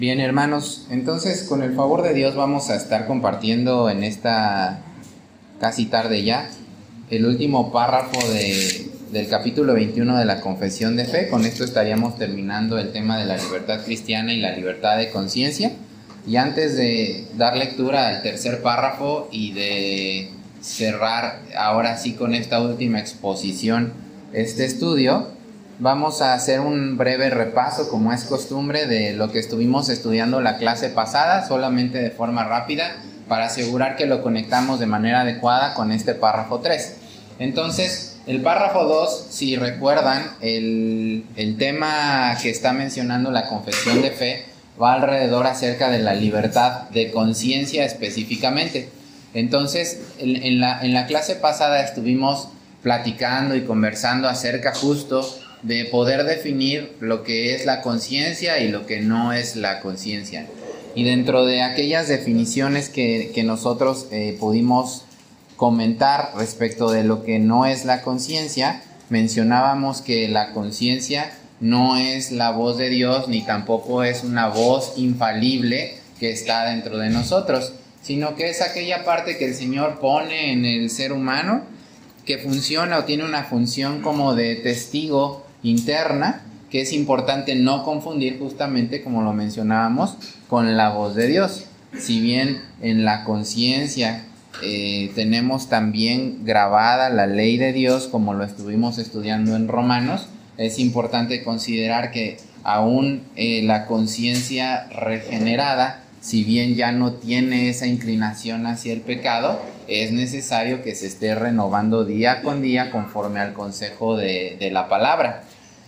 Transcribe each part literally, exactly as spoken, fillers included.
Bien, hermanos, entonces con el favor de Dios vamos a estar compartiendo en esta casi tarde ya el último párrafo de, del capítulo veintiuno de la Confesión de Fe. Con esto estaríamos terminando el tema de la libertad cristiana y la libertad de conciencia. Y antes de dar lectura al tercer párrafo y de cerrar ahora sí con esta última exposición este estudio, vamos a hacer un breve repaso, como es costumbre, de lo que estuvimos estudiando la clase pasada, solamente de forma rápida, para asegurar que lo conectamos de manera adecuada con este párrafo tres. Entonces, el párrafo dos, si recuerdan, el, el tema que está mencionando la Confesión de Fe va alrededor acerca de la libertad de conciencia específicamente. Entonces, en, en, la, en la clase pasada estuvimos platicando y conversando acerca justo de poder definir lo que es la conciencia y lo que no es la conciencia. Y dentro de aquellas definiciones que, que nosotros eh, pudimos comentar respecto de lo que no es la conciencia, mencionábamos que la conciencia no es la voz de Dios, ni tampoco es una voz infalible que está dentro de nosotros, sino que es aquella parte que el Señor pone en el ser humano, que funciona o tiene una función como de testigo interna, que es importante no confundir, justamente como lo mencionábamos, con la voz de Dios. Si bien en la conciencia eh, tenemos también grabada la ley de Dios, como lo estuvimos estudiando en Romanos, es importante considerar que aún eh, la conciencia regenerada, si bien ya no tiene esa inclinación hacia el pecado, es necesario que se esté renovando día con día conforme al consejo de, de la palabra.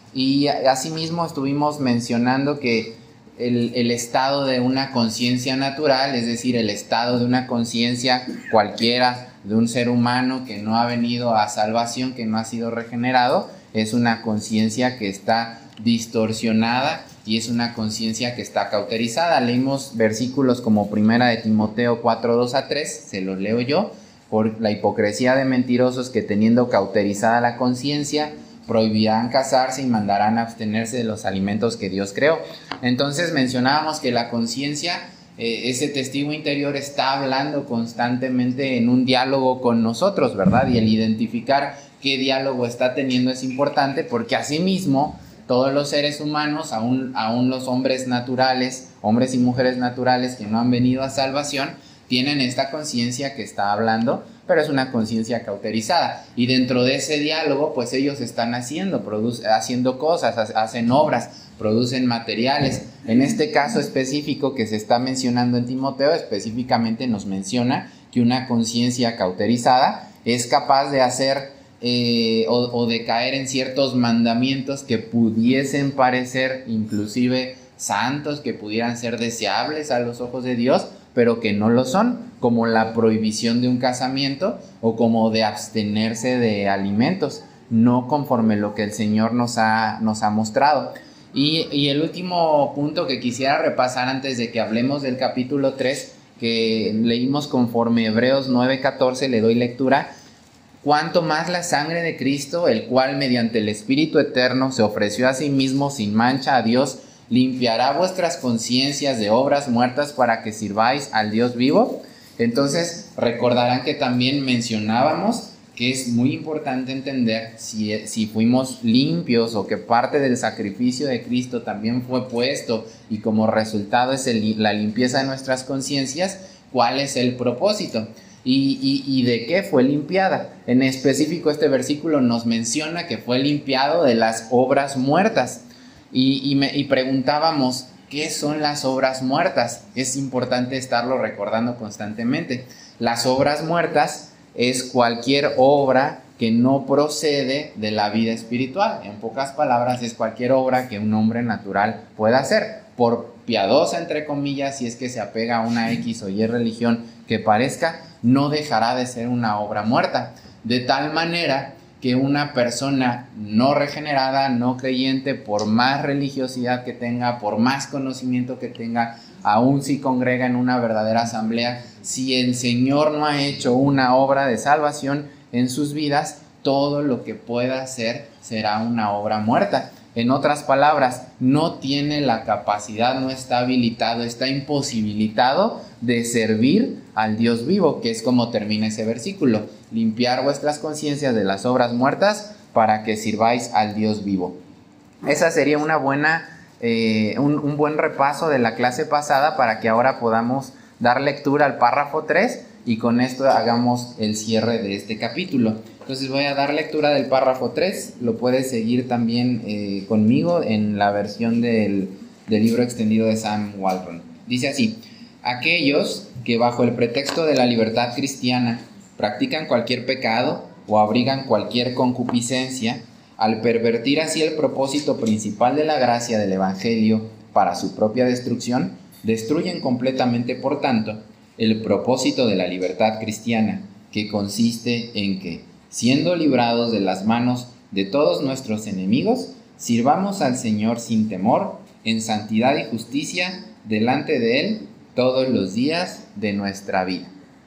Y asimismo estuvimos mencionando que el, el estado de una conciencia natural, es decir, el estado de una conciencia cualquiera de un ser humano que no ha venido a salvación, que no ha sido regenerado, es una conciencia que está distorsionada y es una conciencia que está cauterizada. Leímos versículos como primera de Timoteo cuatro, dos a tres, se los leo yo: por la hipocresía de mentirosos que, teniendo cauterizada la conciencia, prohibirán casarse y mandarán a abstenerse de los alimentos que Dios creó. Entonces mencionábamos que la conciencia, eh, ese testigo interior, está hablando constantemente en un diálogo con nosotros, ¿verdad? Y el identificar qué diálogo está teniendo es importante, porque asimismo todos los seres humanos, aún, aún los hombres naturales, hombres y mujeres naturales que no han venido a salvación, tienen esta conciencia que está hablando, pero es una conciencia cauterizada. Y dentro de ese diálogo, pues ellos están haciendo, produce, haciendo cosas, hacen obras, producen materiales. En este caso específico que se está mencionando en Timoteo, específicamente nos menciona que una conciencia cauterizada es capaz de hacer eh, o, o de caer en ciertos mandamientos que pudiesen parecer inclusive santos, que pudieran ser deseables a los ojos de Dios, pero que no lo son, como la prohibición de un casamiento o como de abstenerse de alimentos, no conforme lo que el Señor nos ha, nos ha mostrado. Y, y el último punto que quisiera repasar antes de que hablemos del capítulo tres, que leímos conforme Hebreos nueve catorce, le doy lectura: cuanto más la sangre de Cristo, el cual mediante el Espíritu Eterno se ofreció a sí mismo sin mancha a Dios, limpiará vuestras conciencias de obras muertas para que sirváis al Dios vivo. Entonces recordarán que también mencionábamos que es muy importante entender si, si fuimos limpios, o que parte del sacrificio de Cristo también fue puesto y como resultado es el, la limpieza de nuestras conciencias, cuál es el propósito y, y, y de qué fue limpiada. En específico, este versículo nos menciona que fue limpiado de las obras muertas. Y, y, me, y preguntábamos, ¿qué son las obras muertas? Es importante estarlo recordando constantemente. Las obras muertas es cualquier obra que no procede de la vida espiritual. En pocas palabras, es cualquier obra que un hombre natural pueda hacer, por piadosa entre comillas, si es que se apega a una X o Y religión que parezca, no dejará de ser una obra muerta. De tal manera que una persona no regenerada, no creyente, por más religiosidad que tenga, por más conocimiento que tenga, aún si congrega en una verdadera asamblea, si el Señor no ha hecho una obra de salvación en sus vidas, todo lo que pueda hacer será una obra muerta. En otras palabras, no tiene la capacidad, no está habilitado, está imposibilitado de servir al Dios vivo, que es como termina ese versículo. Limpiar vuestras conciencias de las obras muertas para que sirváis al Dios vivo. Esa sería una buena, eh, un, un buen repaso de la clase pasada para que ahora podamos dar lectura al párrafo tres y con esto hagamos el cierre de este capítulo. Entonces voy a dar lectura del párrafo tres, lo puedes seguir también eh, conmigo en la versión del, del libro extendido de Sam Walton. Dice así: aquellos que bajo el pretexto de la libertad cristiana practican cualquier pecado o abrigan cualquier concupiscencia, al pervertir así el propósito principal de la gracia del Evangelio para su propia destrucción, destruyen completamente, por tanto, el propósito de la libertad cristiana, que consiste en que, siendo librados de las manos de todos nuestros enemigos, sirvamos al Señor sin temor, en santidad y justicia, delante de Él, todos los días de nuestra vida.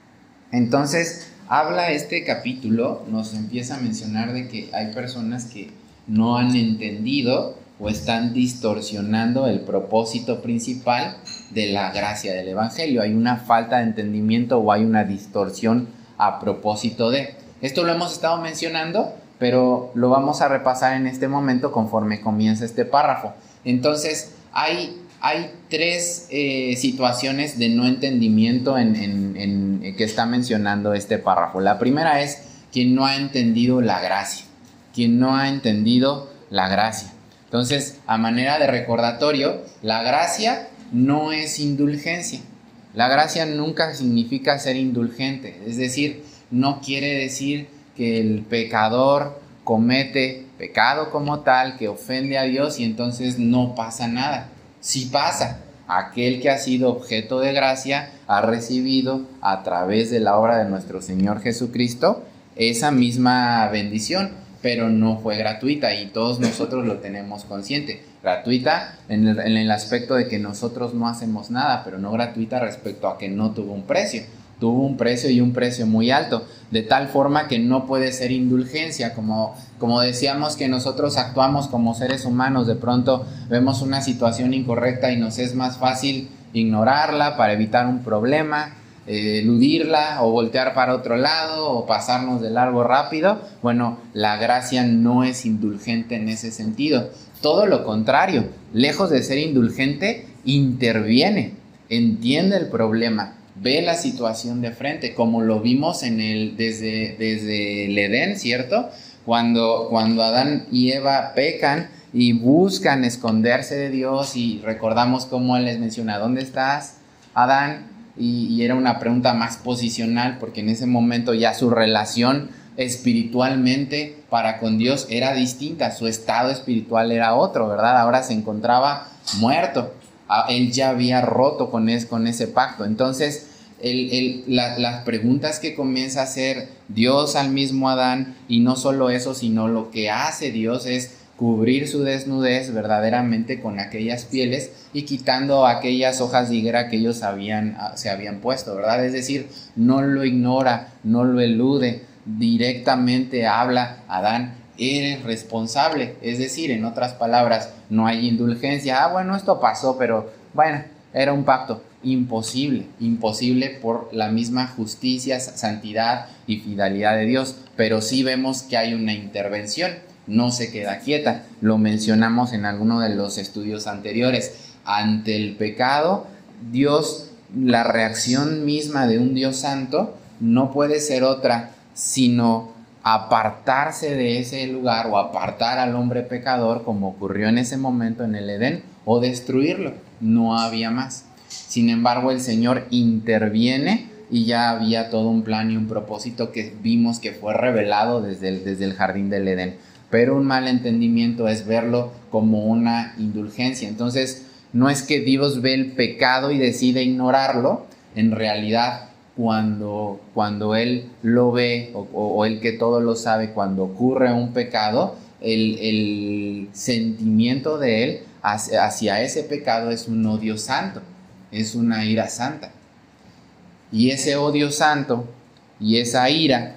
Entonces, habla este capítulo, nos empieza a mencionar de que hay personas que no han entendido o están distorsionando el propósito principal de la gracia del Evangelio. Hay una falta de entendimiento o hay una distorsión a propósito de. Esto lo hemos estado mencionando, pero lo vamos a repasar en este momento conforme comienza este párrafo. Entonces, hay, hay tres eh, situaciones de no entendimiento en, en, en, que está mencionando este párrafo. La primera es quien no ha entendido la gracia. Quien no ha entendido la gracia. Entonces, a manera de recordatorio, la gracia no es indulgencia. La gracia nunca significa ser indulgente. Es decir, no quiere decir que el pecador comete pecado como tal, que ofende a Dios y entonces no pasa nada. Sí pasa. Aquel que ha sido objeto de gracia ha recibido a través de la obra de nuestro Señor Jesucristo esa misma bendición, pero no fue gratuita y todos nosotros lo tenemos consciente. Gratuita en el, en el aspecto de que nosotros no hacemos nada, pero no gratuita respecto a que no tuvo un precio. Tuvo un precio y un precio muy alto, de tal forma que no puede ser indulgencia, como, como decíamos que nosotros actuamos como seres humanos, de pronto vemos una situación incorrecta y nos es más fácil ignorarla para evitar un problema, eh, eludirla o voltear para otro lado o pasarnos de largo rápido. Bueno, la gracia no es indulgente en ese sentido, todo lo contrario, lejos de ser indulgente, interviene, entiende el problema, ve la situación de frente, como lo vimos en el, desde, desde el Edén, ¿cierto? Cuando, cuando Adán y Eva pecan y buscan esconderse de Dios y recordamos cómo Él les menciona, ¿dónde estás, Adán? Y, y era una pregunta más posicional porque en ese momento ya su relación espiritualmente para con Dios era distinta, su estado espiritual era otro, ¿verdad? Ahora se encontraba muerto. Él ya había roto con, es, con ese pacto. Entonces, el, el, la, las preguntas que comienza a hacer Dios al mismo Adán, y no solo eso, sino lo que hace Dios es cubrir su desnudez verdaderamente con aquellas pieles y quitando aquellas hojas de higuera que ellos habían, se habían puesto, ¿verdad? Es decir, no lo ignora, no lo elude, directamente habla Adán: eres responsable. Es decir, en otras palabras, no hay indulgencia. Ah, bueno, esto pasó, pero bueno, era un pacto. Imposible, imposible por la misma justicia, santidad y fidelidad de Dios. Pero sí vemos que hay una intervención, no se queda quieta. Lo mencionamos en alguno de los estudios anteriores. Ante el pecado, Dios, la reacción misma de un Dios santo no puede ser otra sino apartarse de ese lugar o apartar al hombre pecador, como ocurrió en ese momento en el Edén, o destruirlo. No había más. Sin embargo, el Señor interviene y ya había todo un plan y un propósito que vimos que fue revelado desde el, desde el jardín del Edén. Pero un mal entendimiento es verlo como una indulgencia. Entonces, no es que Dios ve el pecado y decide ignorarlo. En realidad, Cuando, cuando Él lo ve, o, o Él que todo lo sabe, cuando ocurre un pecado, el, el sentimiento de Él hacia, hacia ese pecado es un odio santo, es una ira santa. Y ese odio santo y esa ira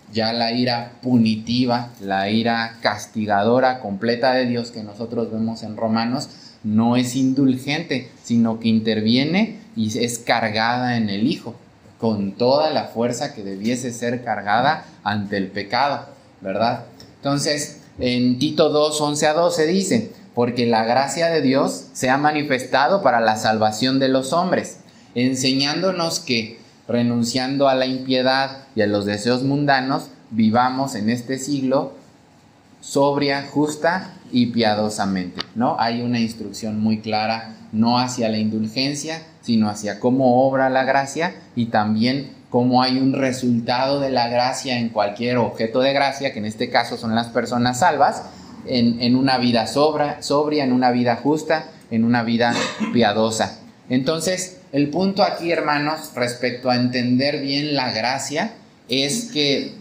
Ya la ira punitiva, la ira castigadora completa de Dios que nosotros vemos en Romanos, no es indulgente, sino que interviene y es cargada en el Hijo, con toda la fuerza que debiese ser cargada ante el pecado, ¿verdad? Entonces, en Tito dos, once a doce dice: porque la gracia de Dios se ha manifestado para la salvación de los hombres, enseñándonos que, renunciando a la impiedad y a los deseos mundanos, vivamos en este siglo sobria, justa y piadosamente, ¿no? Hay una instrucción muy clara, no hacia la indulgencia, sino hacia cómo obra la gracia y también cómo hay un resultado de la gracia en cualquier objeto de gracia, que en este caso son las personas salvas, en, en una vida sobra, sobria, en una vida justa, en una vida piadosa. Entonces, el punto aquí, hermanos, respecto a entender bien la gracia, es que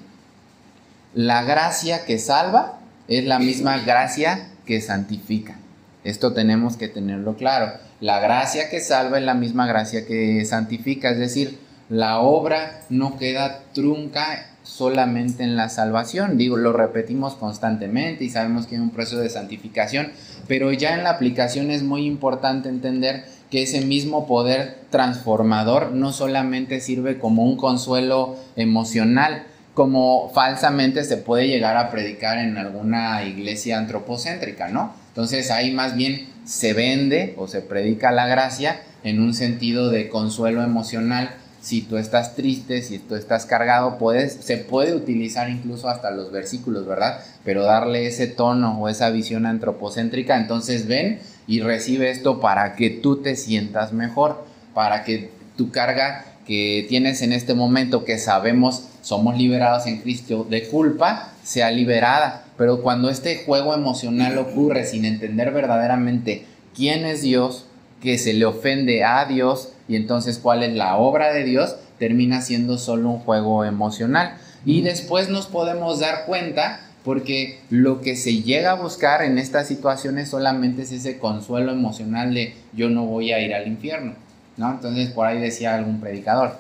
la gracia que salva es la misma gracia que santifica. Esto tenemos que tenerlo claro. La gracia que salva es la misma gracia que santifica, es decir, la obra no queda trunca solamente en la salvación. Digo, lo repetimos constantemente y sabemos que hay un proceso de santificación, pero ya en la aplicación es muy importante entender que ese mismo poder transformador no solamente sirve como un consuelo emocional, como falsamente se puede llegar a predicar en alguna iglesia antropocéntrica, ¿no? Entonces ahí más bien se vende o se predica la gracia en un sentido de consuelo emocional. Si tú estás triste, si tú estás cargado, puedes, se puede utilizar incluso hasta los versículos, ¿verdad? Pero darle ese tono o esa visión antropocéntrica, entonces ven y recibe esto para que tú te sientas mejor, para que tu carga que tienes en este momento, que sabemos somos liberados en Cristo de culpa, sea liberada. Pero cuando este juego emocional ocurre sin entender verdaderamente quién es Dios, que se le ofende a Dios y entonces cuál es la obra de Dios, termina siendo solo un juego emocional. Y después nos podemos dar cuenta, porque lo que se llega a buscar en estas situaciones solamente es ese consuelo emocional de yo no voy a ir al infierno, ¿no? Entonces por ahí decía algún predicador,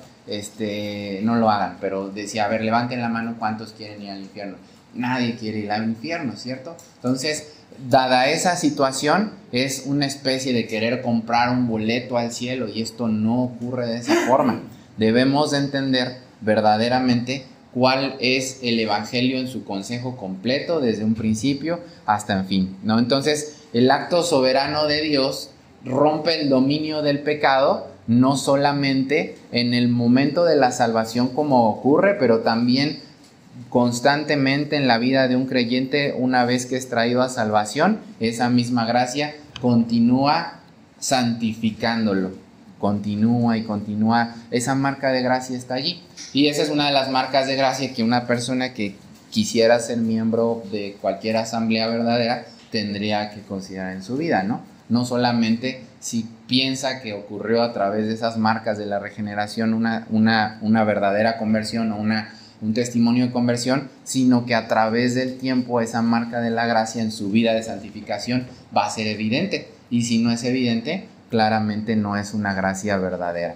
este, no lo hagan, pero decía, a ver, levanten la mano cuántos quieren ir al infierno. Nadie quiere ir al infierno, ¿cierto? Entonces, dada esa situación, es una especie de querer comprar un boleto al cielo, y esto no ocurre de esa forma. Debemos de entender verdaderamente cuál es el evangelio en su consejo completo, desde un principio hasta en fin, ¿no? Entonces, el acto soberano de Dios rompe el dominio del pecado, no solamente en el momento de la salvación como ocurre, pero también constantemente en la vida de un creyente. Una vez que es traído a salvación, esa misma gracia continúa santificándolo, continúa y continúa, esa marca de gracia está allí, y esa es una de las marcas de gracia que una persona que quisiera ser miembro de cualquier asamblea verdadera tendría que considerar en su vida, ¿no? No solamente si piensa que ocurrió a través de esas marcas de la regeneración una, una, una verdadera conversión o una un testimonio de conversión, sino que a través del tiempo esa marca de la gracia en su vida de santificación va a ser evidente, y si no es evidente, claramente no es una gracia verdadera.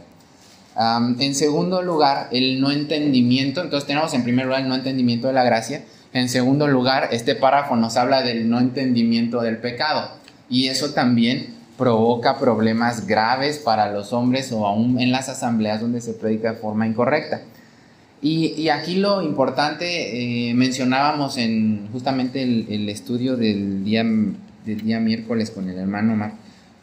Um, en segundo lugar, el no entendimiento. Entonces tenemos en primer lugar el no entendimiento de la gracia. En segundo lugar, este párrafo nos habla del no entendimiento del pecado, y eso también provoca problemas graves para los hombres o aún en las asambleas donde se predica de forma incorrecta. Y, y aquí lo importante, eh, mencionábamos en justamente el, el estudio del día, del día miércoles con el hermano Omar,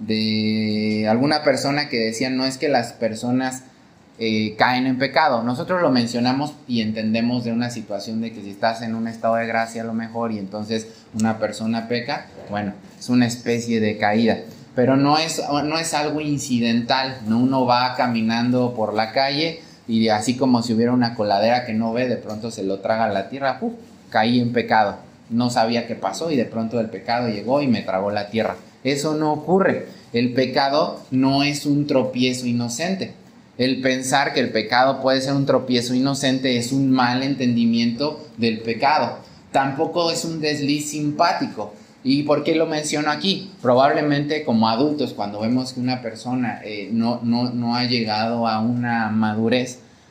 de alguna persona que decía, no es que las personas eh, caen en pecado. Nosotros lo mencionamos y entendemos de una situación de que si estás en un estado de gracia a lo mejor y entonces una persona peca, bueno, es una especie de caída. Pero no es, no es algo incidental, ¿no? Uno va caminando por la calle y así como si hubiera una coladera que no ve, de pronto se lo traga la tierra, ¡puf!, caí en pecado. No sabía qué pasó y de pronto el pecado llegó y me tragó la tierra. Eso no ocurre. El pecado no es un tropiezo inocente. El pensar que el pecado puede ser un tropiezo inocente es un mal entendimiento del pecado. Tampoco es un desliz simpático. ¿Y por qué lo menciono aquí? Probablemente como adultos, cuando vemos que una persona eh, no, no, no ha llegado a una madurez,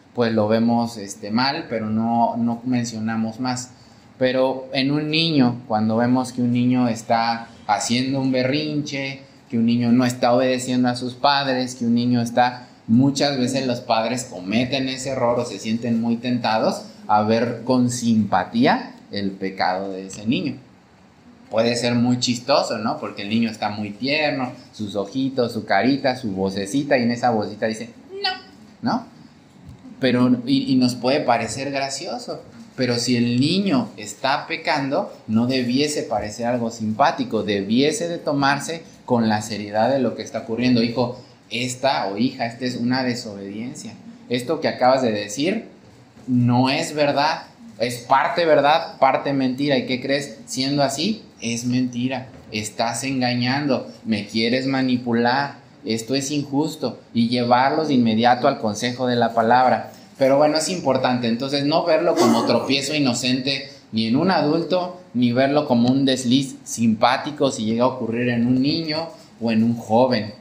pues lo vemos este, mal, pero no, no mencionamos más. Pero en un niño, cuando vemos que un niño está haciendo un berrinche, que un niño no está obedeciendo a sus padres, que un niño está... Muchas veces los padres cometen ese error o se sienten muy tentados a ver con simpatía el pecado de ese niño. Puede ser muy chistoso, ¿no? Porque el niño está muy tierno, sus ojitos, su carita, su vocecita, y en esa vocecita dice, no, ¿no? Pero, y, y nos puede parecer gracioso, pero si el niño está pecando, no debiese parecer algo simpático, debiese de tomarse con la seriedad de lo que está ocurriendo. Hijo, esta o hija, esta es una desobediencia. Esto que acabas de decir no es verdad, es parte verdad, parte mentira. ¿Y qué crees? Siendo así, es mentira. Estás engañando, me quieres manipular, esto es injusto, y llevarlos de inmediato al consejo de la palabra. Pero bueno, es importante entonces no verlo como tropiezo inocente ni en un adulto, ni verlo como un desliz simpático si llega a ocurrir en un niño o en un joven.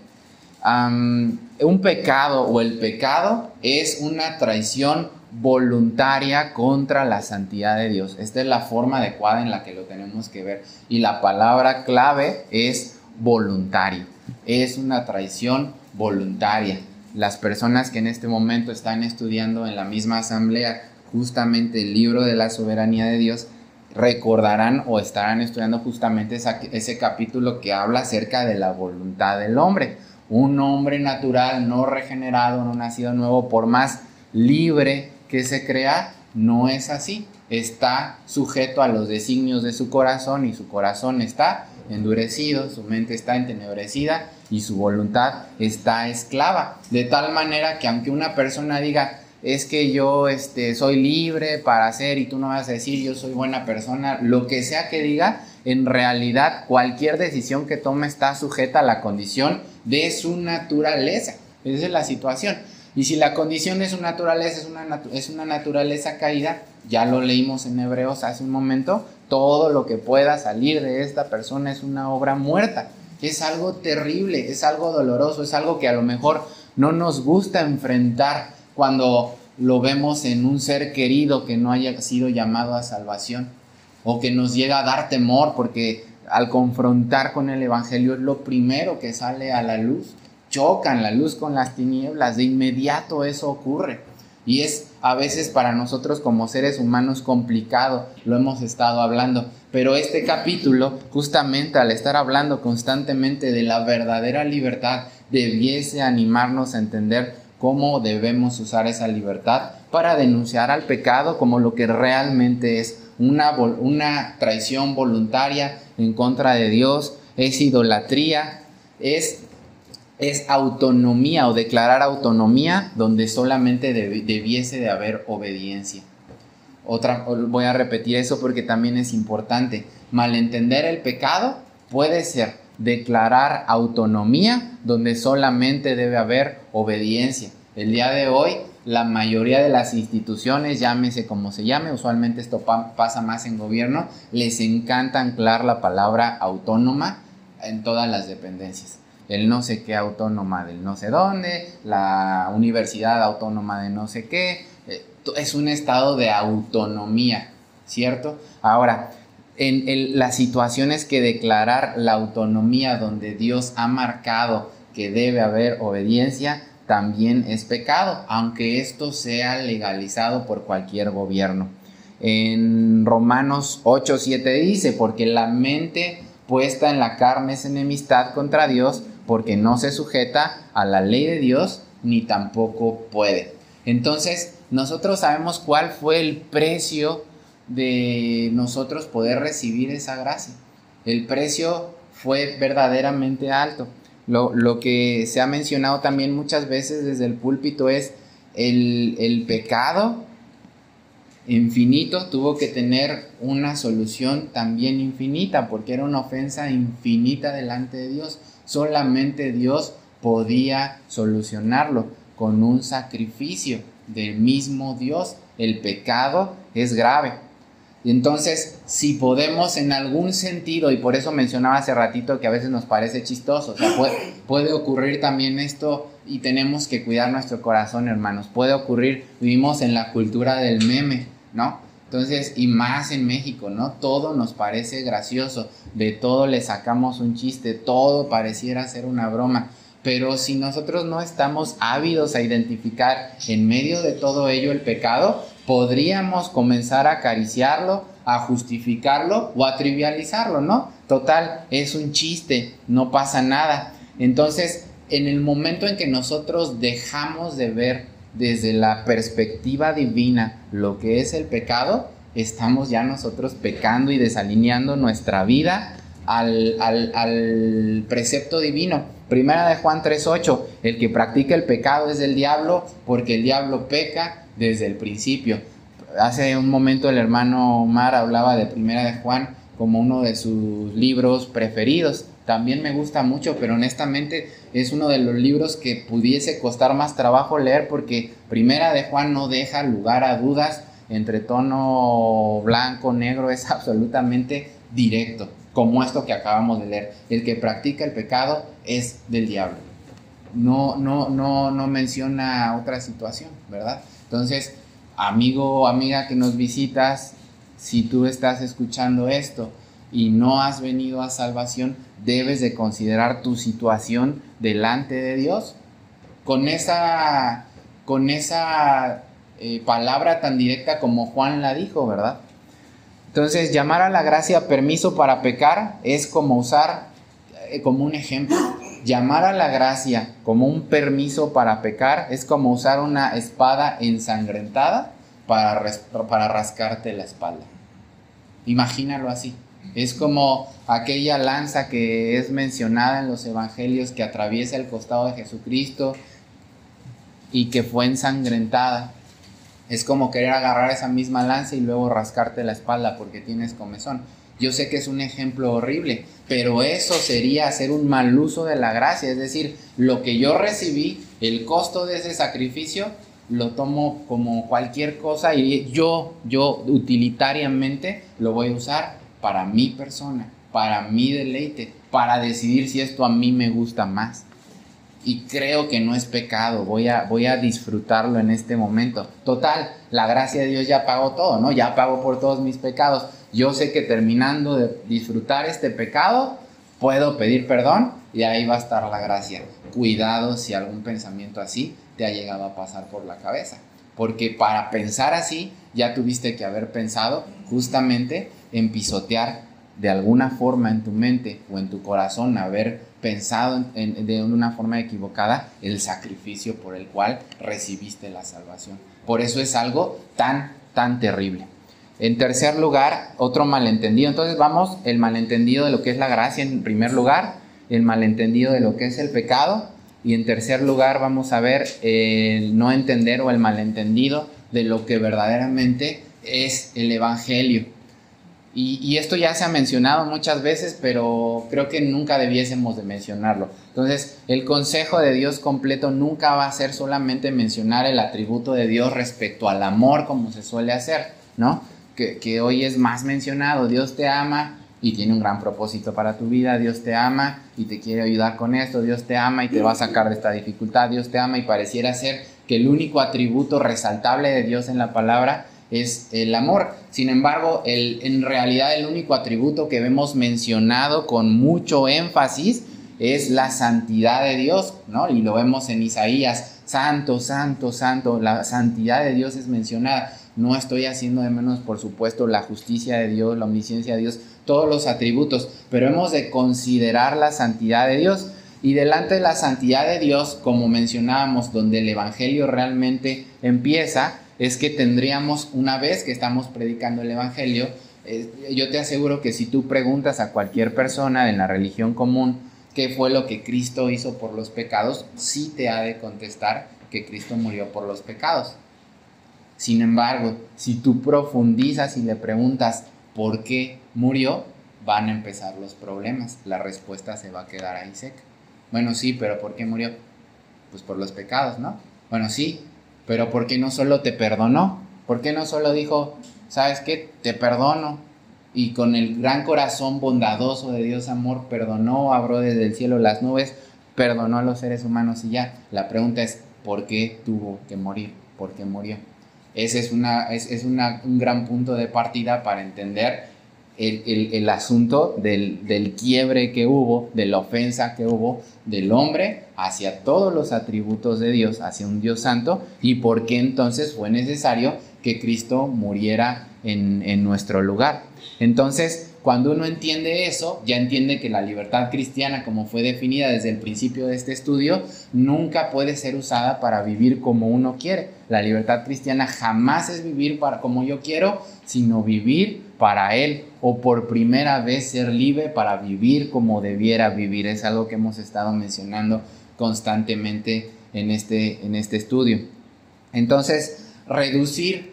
Um, un pecado o el pecado es una traición voluntaria contra la santidad de Dios. Esta es la forma adecuada en la que lo tenemos que ver. Y la palabra clave es voluntario. Es una traición voluntaria. Las personas que en este momento están estudiando en la misma asamblea justamente el libro de la soberanía de Dios recordarán o estarán estudiando justamente esa, ese capítulo que habla acerca de la voluntad del hombre. Un hombre natural, no regenerado, no nacido nuevo, por más libre que se crea, no es así. Está sujeto a los designios de su corazón y su corazón está endurecido, su mente está entenebrecida y su voluntad está esclava. De tal manera que aunque una persona diga, es que yo este, soy libre para hacer y tú no vas a decir yo soy buena persona, lo que sea que diga, en realidad cualquier decisión que tome está sujeta a la condición de su naturaleza. Esa es la situación. Y si la condición de su naturaleza es una, natu- es una naturaleza caída, ya lo leímos en Hebreos hace un momento, todo lo que pueda salir de esta persona es una obra muerta. Es algo terrible, es algo doloroso, es algo que a lo mejor no nos gusta enfrentar cuando lo vemos en un ser querido que no haya sido llamado a salvación, o que nos llega a dar temor porque al confrontar con el evangelio es lo primero que sale a la luz. Chocan la luz con las tinieblas, de inmediato eso ocurre. Y es a veces para nosotros como seres humanos complicado, lo hemos estado hablando. Pero este capítulo, justamente al estar hablando constantemente de la verdadera libertad, debiese animarnos a entender cómo debemos usar esa libertad para denunciar al pecado como lo que realmente es, una, una traición voluntaria en contra de Dios, es idolatría, es... es autonomía o declarar autonomía donde solamente deb- debiese de haber obediencia. Otra, voy a repetir eso porque también es importante. Malentender el pecado puede ser declarar autonomía donde solamente debe haber obediencia. El día de hoy, la mayoría de las instituciones, llámese como se llame, usualmente esto pa- pasa más en gobierno, les encanta anclar la palabra autónoma en todas las dependencias. El no sé qué autónoma del no sé dónde, la universidad autónoma de no sé qué, eh, es un estado de autonomía, ¿cierto? Ahora, en el, las situaciones que declarar la autonomía donde Dios ha marcado que debe haber obediencia, también es pecado, aunque esto sea legalizado por cualquier gobierno. En Romanos ocho siete dice, porque la mente puesta en la carne es enemistad contra Dios, porque no se sujeta a la ley de Dios, ni tampoco puede. Entonces, nosotros sabemos cuál fue el precio de nosotros poder recibir esa gracia. El precio fue verdaderamente alto. Lo, lo que se ha mencionado también muchas veces desde el púlpito es el, el pecado infinito tuvo que tener una solución también infinita, porque era una ofensa infinita delante de Dios. Solamente Dios podía solucionarlo con un sacrificio del mismo Dios. El pecado es grave. Entonces, si podemos en algún sentido, y por eso mencionaba hace ratito que a veces nos parece chistoso, o sea, puede, puede ocurrir también esto y tenemos que cuidar nuestro corazón, hermanos. Puede ocurrir, vivimos en la cultura del meme, ¿no? Entonces, y más en México, ¿no? Todo nos parece gracioso, de todo le sacamos un chiste, todo pareciera ser una broma. Pero si nosotros no estamos ávidos a identificar en medio de todo ello el pecado, podríamos comenzar a acariciarlo, a justificarlo o a trivializarlo, ¿no? Total, es un chiste, no pasa nada. Entonces, en el momento en que nosotros dejamos de ver desde la perspectiva divina lo que es el pecado, estamos ya nosotros pecando y desalineando nuestra vida al, al, al precepto divino. Primera de Juan tres ocho, el que practica el pecado es del diablo, porque el diablo peca desde el principio. Hace un momento el hermano Omar hablaba de Primera de Juan como uno de sus libros preferidos. También me gusta mucho, pero honestamente es uno de los libros que pudiese costar más trabajo leer, porque Primera de Juan no deja lugar a dudas, entre tono blanco, negro, es absolutamente directo, como esto que acabamos de leer. El que practica el pecado es del diablo. No, no, no, no menciona otra situación, ¿verdad? Entonces, amigo o amiga que nos visitas, si tú estás escuchando esto y no has venido a salvación, debes de considerar tu situación delante de Dios con esa, con esa eh, palabra tan directa como Juan la dijo, ¿verdad? Entonces, llamar a la gracia permiso para pecar es como usar, eh, como un ejemplo, llamar a la gracia como un permiso para pecar es como usar una espada ensangrentada para, res, para rascarte la espalda. Imagínalo así. Es como aquella lanza que es mencionada en los evangelios que atraviesa el costado de Jesucristo y que fue ensangrentada. Es como querer agarrar esa misma lanza y luego rascarte la espalda porque tienes comezón. Yo sé que es un ejemplo horrible, pero eso sería hacer un mal uso de la gracia. Es decir, lo que yo recibí, el costo de ese sacrificio, lo tomo como cualquier cosa y yo, yo utilitariamente lo voy a usar para mi persona, para mi deleite, para decidir si esto a mí me gusta más. Y creo que no es pecado, voy a, voy a disfrutarlo en este momento. Total, la gracia de Dios ya pagó todo, ¿no? Ya pagó por todos mis pecados. Yo sé que terminando de disfrutar este pecado, puedo pedir perdón y ahí va a estar la gracia. Cuidado si algún pensamiento así te ha llegado a pasar por la cabeza. Porque para pensar así, ya tuviste que haber pensado justamente en pisotear de alguna forma en tu mente o en tu corazón, haber pensado en, en, de una forma equivocada el sacrificio por el cual recibiste la salvación. Por eso es algo tan, tan terrible. En tercer lugar, otro malentendido. Entonces vamos, el malentendido de lo que es la gracia en primer lugar, el malentendido de lo que es el pecado, y en tercer lugar vamos a ver el no entender o el malentendido de lo que verdaderamente es el evangelio. Y, y esto ya se ha mencionado muchas veces, pero creo que nunca debiésemos de mencionarlo. Entonces, el consejo de Dios completo nunca va a ser solamente mencionar el atributo de Dios respecto al amor, como se suele hacer, ¿no? Que, que hoy es más mencionado. Dios te ama y tiene un gran propósito para tu vida. Dios te ama y te quiere ayudar con esto. Dios te ama y te va a sacar de esta dificultad. Dios te ama, y pareciera ser que el único atributo resaltable de Dios en la palabra es el amor. Sin embargo, el, en realidad el único atributo que vemos mencionado con mucho énfasis es la santidad de Dios, ¿no? Y lo vemos en Isaías, santo, santo, santo, la santidad de Dios es mencionada. No estoy haciendo de menos, por supuesto, la justicia de Dios, la omnisciencia de Dios, todos los atributos, pero hemos de considerar la santidad de Dios. Y delante de la santidad de Dios, como mencionábamos, donde el evangelio realmente empieza, es que tendríamos, una vez que estamos predicando el evangelio, eh, yo te aseguro que si tú preguntas a cualquier persona en la religión común qué fue lo que Cristo hizo por los pecados, sí te ha de contestar que Cristo murió por los pecados. Sin embargo, si tú profundizas y le preguntas por qué murió, van a empezar los problemas. La respuesta se va a quedar ahí seca. Bueno, sí, pero ¿por qué murió? Pues por los pecados, ¿no? Bueno, sí, pero ¿por qué no solo te perdonó? ¿Por qué no solo dijo, ¿sabes qué? Te perdono. Y con el gran corazón bondadoso de Dios amor, perdonó, abrió desde el cielo las nubes, perdonó a los seres humanos y ya. La pregunta es, ¿por qué tuvo que morir? ¿Por qué murió? Ese es, una, es, es una, un gran punto de partida para entender el, el, el asunto del, del quiebre que hubo, de la ofensa que hubo del hombre hacia todos los atributos de Dios, hacia un Dios santo, y por qué entonces fue necesario que Cristo muriera en, en nuestro lugar. Entonces, cuando uno entiende eso, ya entiende que la libertad cristiana, como fue definida desde el principio de este estudio, nunca puede ser usada para vivir como uno quiere. La libertad cristiana jamás es vivir para como yo quiero, sino vivir para Él, o por primera vez ser libre para vivir como debiera vivir. Es algo que hemos estado mencionando constantemente en este, en este estudio. Entonces, reducir,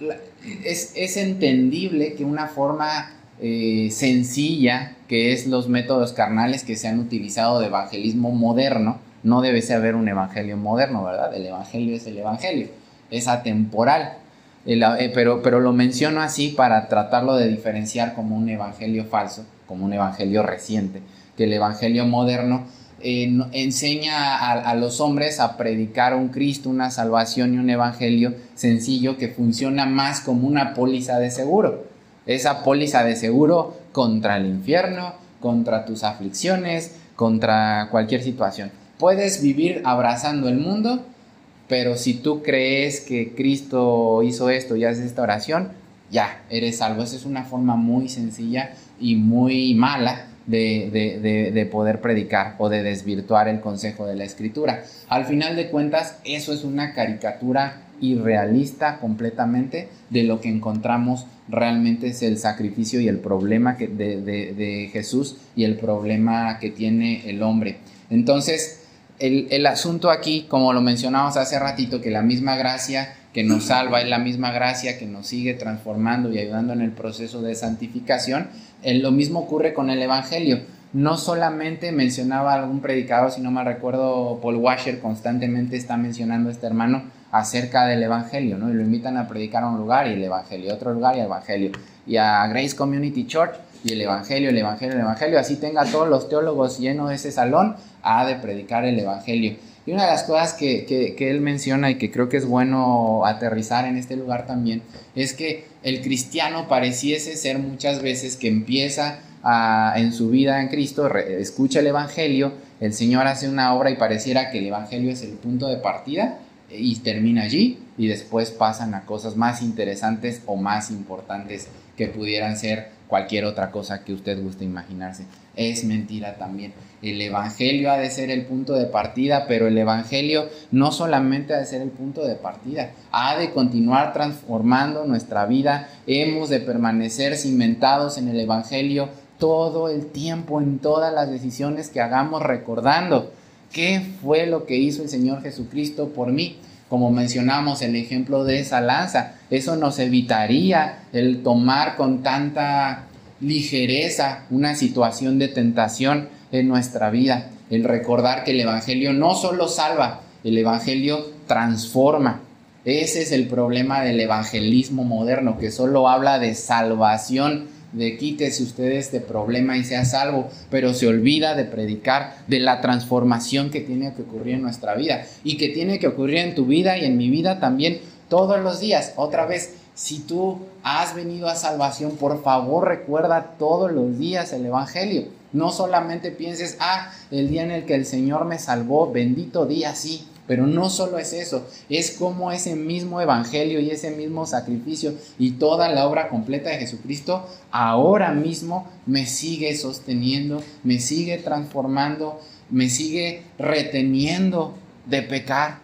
es, es entendible que una forma eh, sencilla, que es los métodos carnales que se han utilizado de evangelismo moderno, no debe ser haber un evangelio moderno, ¿verdad? El evangelio es el evangelio, es atemporal. El, eh, pero, pero lo menciono así para tratarlo de diferenciar como un evangelio falso, como un evangelio reciente, que el evangelio moderno eh, enseña a, a los hombres a predicar un Cristo, una salvación y un evangelio sencillo que funciona más como una póliza de seguro. Esa póliza de seguro contra el infierno, contra tus aflicciones, contra cualquier situación. Puedes vivir abrazando el mundo, pero si tú crees que Cristo hizo esto y haces esta oración, ya, eres salvo. Esa es una forma muy sencilla y muy mala de, de, de, de poder predicar o de desvirtuar el consejo de la Escritura. Al final de cuentas, eso es una caricatura irrealista completamente de lo que encontramos realmente es el sacrificio y el problema que de, de, de Jesús y el problema que tiene el hombre. Entonces, El, el asunto aquí, como lo mencionamos hace ratito, que la misma gracia que nos salva es la misma gracia que nos sigue transformando y ayudando en el proceso de santificación. Eh, lo mismo ocurre con el evangelio. No solamente mencionaba algún predicador, si no mal recuerdo, Paul Washer constantemente está mencionando a este hermano acerca del evangelio, ¿no? Y lo invitan a predicar a un lugar y el evangelio, a otro lugar y el evangelio, y a Grace Community Church y el evangelio, el evangelio, el evangelio, así tenga todos los teólogos llenos de ese salón, ha de predicar el evangelio. Y una de las cosas que, que, que él menciona y que creo que es bueno aterrizar en este lugar también, es que el cristiano pareciese ser muchas veces que empieza a, en su vida en Cristo, re, escucha el evangelio, el Señor hace una obra y pareciera que el evangelio es el punto de partida y termina allí, y después pasan a cosas más interesantes o más importantes que pudieran ser cualquier otra cosa que usted guste imaginarse. Es mentira también. El evangelio ha de ser el punto de partida, pero el evangelio no solamente ha de ser el punto de partida, ha de continuar transformando nuestra vida. Hemos de permanecer cimentados en el evangelio todo el tiempo, en todas las decisiones que hagamos, recordando qué fue lo que hizo el Señor Jesucristo por mí. Como mencionamos el ejemplo de esa lanza, eso nos evitaría el tomar con tanta ligereza una situación de tentación en nuestra vida. El recordar que el evangelio no solo salva, el evangelio transforma. Ese es el problema del evangelismo moderno, que solo habla de salvación, de quítese usted este problema y sea salvo, pero se olvida de predicar de la transformación que tiene que ocurrir en nuestra vida y que tiene que ocurrir en tu vida y en mi vida también todos los días. Otra vez, si tú has venido a salvación, por favor recuerda todos los días el evangelio. No solamente pienses, ah, el día en el que el Señor me salvó, bendito día, sí. Pero no solo es eso, es como ese mismo evangelio y ese mismo sacrificio y toda la obra completa de Jesucristo ahora mismo me sigue sosteniendo, me sigue transformando, me sigue reteniendo de pecar.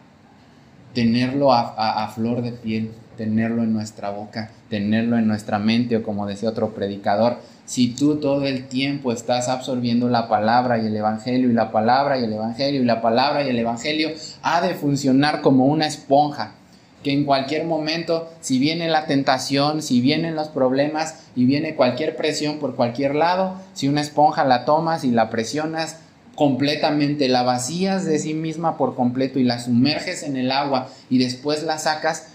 Tenerlo a, a, a flor de piel, tenerlo en nuestra boca, tenerlo en nuestra mente, o como decía otro predicador, si tú todo el tiempo estás absorbiendo la palabra y el evangelio y la palabra y el evangelio y la palabra y el evangelio, ha de funcionar como una esponja, que en cualquier momento, si viene la tentación, si vienen los problemas y viene cualquier presión por cualquier lado, si una esponja la tomas y la presionas completamente, la vacías de sí misma por completo y la sumerges en el agua y después la sacas,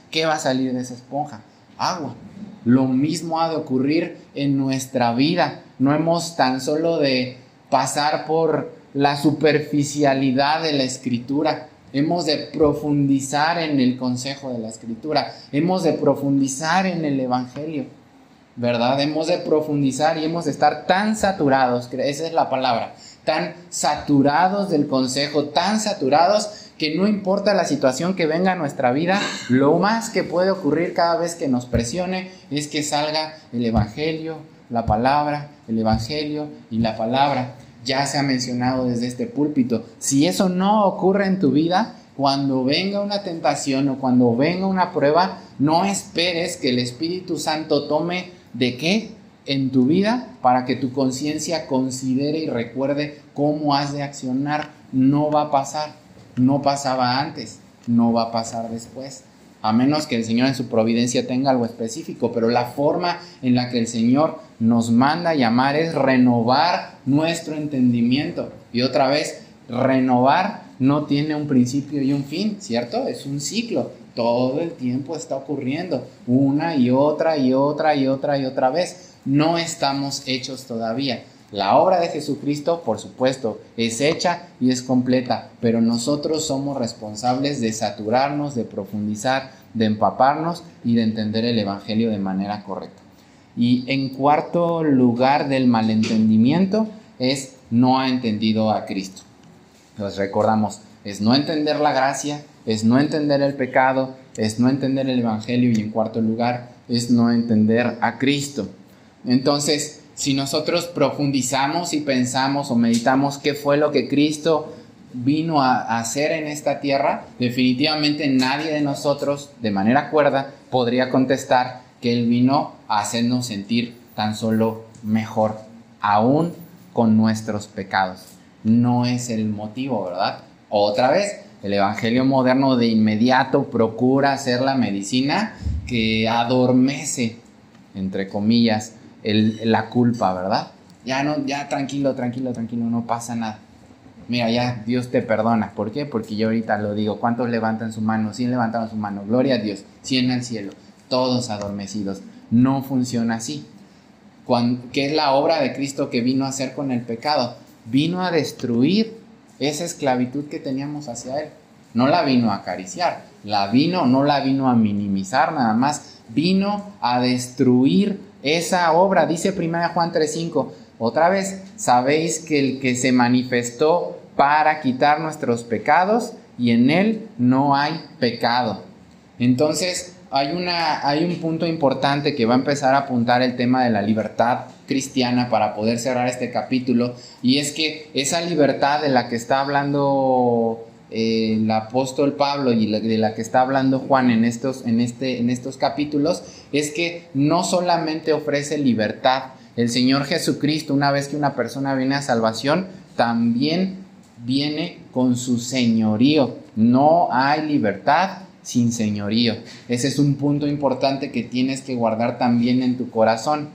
¿qué va a salir de esa esponja? Agua. Lo mismo ha de ocurrir en nuestra vida. No hemos tan solo de pasar por la superficialidad de la Escritura. Hemos de profundizar en el consejo de la Escritura. Hemos de profundizar en el Evangelio, ¿verdad? Hemos de profundizar y hemos de estar tan saturados, esa es la palabra, tan saturados del consejo, tan saturados que no importa la situación que venga a nuestra vida, lo más que puede ocurrir cada vez que nos presione es que salga el Evangelio, la palabra, el Evangelio y la palabra. Ya se ha mencionado desde este púlpito. Si eso no ocurre en tu vida, cuando venga una tentación o cuando venga una prueba, no esperes que el Espíritu Santo tome ¿de qué? En tu vida para que tu conciencia considere y recuerde cómo has de accionar. No va a pasar. No pasaba antes, no va a pasar después, a menos que el Señor en su providencia tenga algo específico, pero la forma en la que el Señor nos manda a llamar es renovar nuestro entendimiento. Y otra vez, renovar no tiene un principio y un fin, ¿cierto? Es un ciclo, todo el tiempo está ocurriendo, una y otra y otra y otra y otra vez. No estamos hechos todavía. La obra de Jesucristo, por supuesto, es hecha y es completa, pero nosotros somos responsables de saturarnos, de profundizar, de empaparnos y de entender el Evangelio de manera correcta. Y en cuarto lugar del malentendimiento es no ha entendido a Cristo. Nos recordamos, es no entender la gracia, es no entender el pecado, es no entender el Evangelio y en cuarto lugar es no entender a Cristo. Entonces, si nosotros profundizamos y pensamos o meditamos qué fue lo que Cristo vino a hacer en esta tierra, definitivamente nadie de nosotros, de manera cuerda, podría contestar que Él vino a hacernos sentir tan solo mejor, aún con nuestros pecados. No es el motivo, ¿verdad? Otra vez, el Evangelio moderno de inmediato procura hacer la medicina que adormece, entre comillas, El, la culpa, ¿verdad? Ya no, ya tranquilo, tranquilo, tranquilo, no pasa nada. Mira, ya Dios te perdona. ¿Por qué? Porque yo ahorita lo digo. ¿Cuántos levantan su mano? cien levantaron su mano. Gloria a Dios. cien al cielo. Todos adormecidos. No funciona así. Cuando, ¿qué es la obra de Cristo que vino a hacer con el pecado? Vino a destruir esa esclavitud que teníamos hacia Él. No la vino a acariciar. La vino, no la vino a minimizar nada más. Vino a destruir esa obra. Dice primera Juan tres cinco, otra vez, sabéis que el que se manifestó para quitar nuestros pecados y en Él no hay pecado. Entonces hay, una, hay un punto importante que va a empezar a apuntar el tema de la libertad cristiana para poder cerrar este capítulo, y es que esa libertad de la que está hablando Eh, el apóstol Pablo y de la que está hablando Juan en estos, en, este, en estos capítulos, es que no solamente ofrece libertad. El Señor Jesucristo, una vez que una persona viene a salvación, también viene con su señorío. No hay libertad sin señorío. Ese es un punto importante que tienes que guardar también en tu corazón.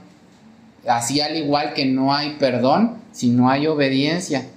Así, al igual que no hay perdón si no hay obediencia.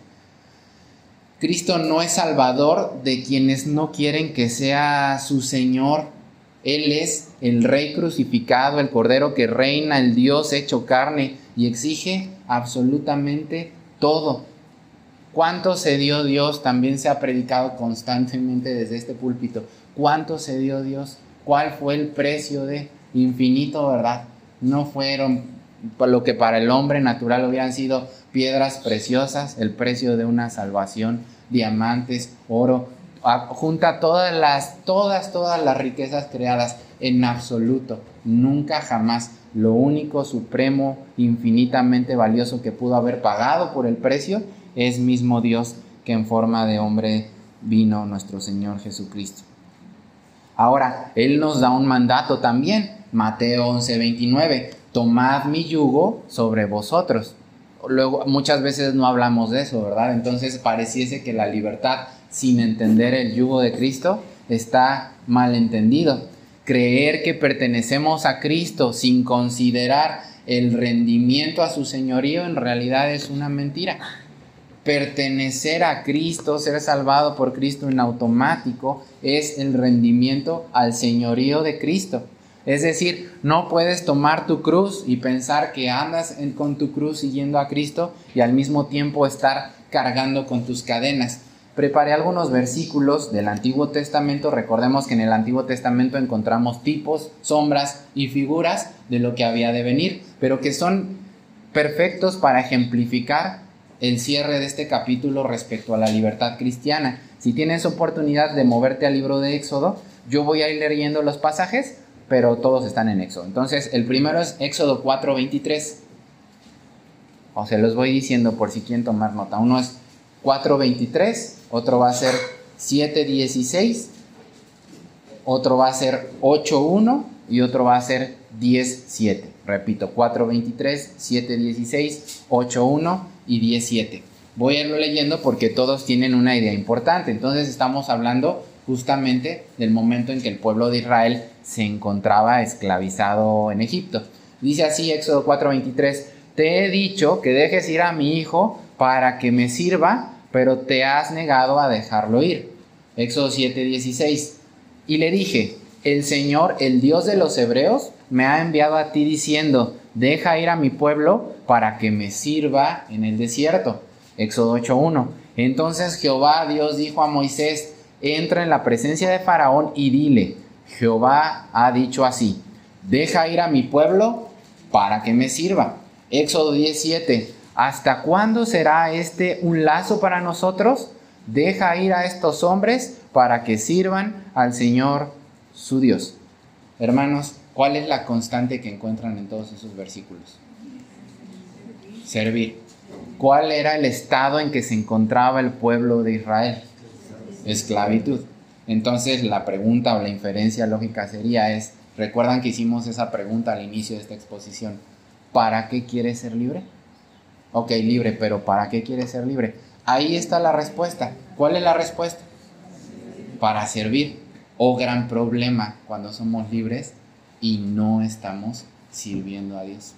Cristo no es salvador de quienes no quieren que sea su Señor. Él es el Rey crucificado, el Cordero que reina, el Dios hecho carne y exige absolutamente todo. ¿Cuánto se dio Dios? También se ha predicado constantemente desde este púlpito. ¿Cuánto se dio Dios? ¿Cuál fue el precio de infinito, verdad? No fueron por lo que para el hombre natural hubieran sido piedras preciosas, el precio de una salvación, diamantes, oro, junta todas las, todas, todas las riquezas creadas en absoluto, nunca jamás. Lo único supremo, infinitamente valioso que pudo haber pagado por el precio es mismo Dios, que en forma de hombre vino, nuestro Señor Jesucristo. Ahora, Él nos da un mandato también, Mateo once veintinueve, tomad mi yugo sobre vosotros. Luego, muchas veces no hablamos de eso, ¿verdad? Entonces pareciese que la libertad sin entender el yugo de Cristo está mal entendido. Creer que pertenecemos a Cristo sin considerar el rendimiento a su señorío en realidad es una mentira. Pertenecer a Cristo, ser salvado por Cristo en automático, es el rendimiento al señorío de Cristo. Es decir, no puedes tomar tu cruz y pensar que andas en, con tu cruz siguiendo a Cristo y al mismo tiempo estar cargando con tus cadenas. Preparé algunos versículos del Antiguo Testamento. Recordemos que en el Antiguo Testamento encontramos tipos, sombras y figuras de lo que había de venir, pero que son perfectos para ejemplificar el cierre de este capítulo respecto a la libertad cristiana. Si tienes oportunidad de moverte al libro de Éxodo, yo voy a ir leyendo los pasajes, pero todos están en Éxodo. Entonces, el primero es Éxodo cuatro veintitrés. O se los voy diciendo por si quieren tomar nota. Uno es cuatro veintitrés, otro va a ser siete dieciséis, otro va a ser ocho uno y otro va a ser diez siete. Repito, cuatro veintitrés, siete dieciséis, ocho uno y diez siete. Voy a irlo leyendo porque todos tienen una idea importante. Entonces estamos hablando justamente del momento en que el pueblo de Israel se encontraba esclavizado en Egipto. Dice así Éxodo cuatro veintitrés: te he dicho que dejes ir a mi hijo para que me sirva, pero te has negado a dejarlo ir. Éxodo siete dieciséis: y le dije, el Señor, el Dios de los hebreos, me ha enviado a ti diciendo, deja ir a mi pueblo para que me sirva en el desierto. Éxodo ocho uno: entonces Jehová Dios dijo a Moisés, entra en la presencia de Faraón y dile, Jehová ha dicho así, deja ir a mi pueblo para que me sirva. Éxodo diecisiete: ¿hasta cuándo será este un lazo para nosotros? Deja ir a estos hombres para que sirvan al Señor su Dios. Hermanos, ¿cuál es la constante que encuentran en todos esos versículos? Servir. ¿Cuál era el estado en que se encontraba el pueblo de Israel? Esclavitud. Entonces la pregunta o la inferencia lógica sería es, ¿recuerdan que hicimos esa pregunta al inicio de esta exposición? ¿Para qué quieres ser libre? Ok, libre, pero ¿para qué quieres ser libre? Ahí está la respuesta. ¿Cuál es la respuesta? Para servir. Oh, gran problema cuando somos libres y no estamos sirviendo a Dios.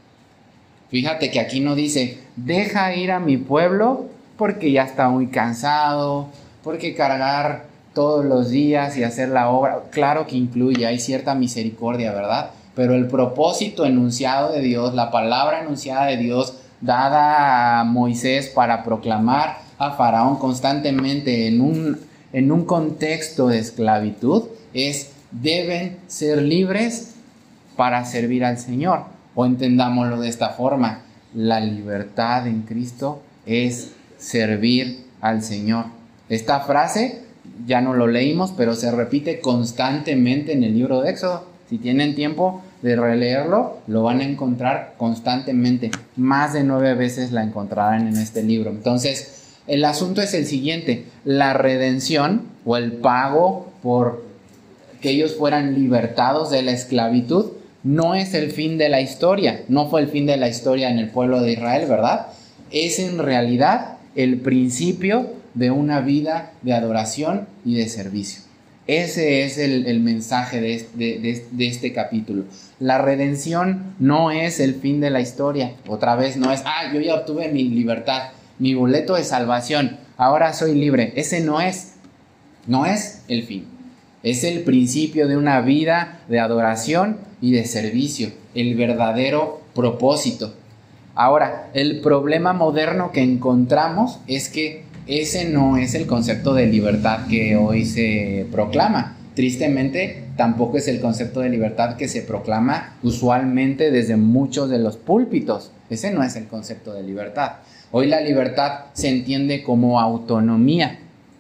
Fíjate que aquí no dice, deja ir a mi pueblo porque ya está muy cansado, porque cargar todos los días y hacer la obra, claro que incluye, hay cierta misericordia, ¿verdad? Pero el propósito enunciado de Dios, la palabra enunciada de Dios, dada a Moisés para proclamar a Faraón constantemente en un, en un contexto de esclavitud, es, deben ser libres para servir al Señor. O entendámoslo de esta forma, la libertad en Cristo es servir al Señor. Esta frase ya no lo leímos, pero se repite constantemente en el libro de Éxodo. Si tienen tiempo de releerlo, lo van a encontrar constantemente. Más de nueve veces la encontrarán en este libro. Entonces, el asunto es el siguiente. La redención o el pago por que ellos fueran libertados de la esclavitud no es el fin de la historia. No fue el fin de la historia en el pueblo de Israel, ¿verdad? Es en realidad el principio de una vida de adoración y de servicio. Ese es el, el mensaje de, de, de, de este capítulo. La redención no es el fin de la historia. Otra vez no es, ah, yo ya obtuve mi libertad, mi boleto de salvación, ahora soy libre. Ese no es, no es el fin. Es el principio de una vida de adoración y de servicio, el verdadero propósito. Ahora, el problema moderno que encontramos es que ese no es el concepto de libertad que hoy se proclama. Tristemente, tampoco es el concepto de libertad que se proclama usualmente desde muchos de los púlpitos. Ese no es el concepto de libertad. Hoy la libertad se entiende como autonomía.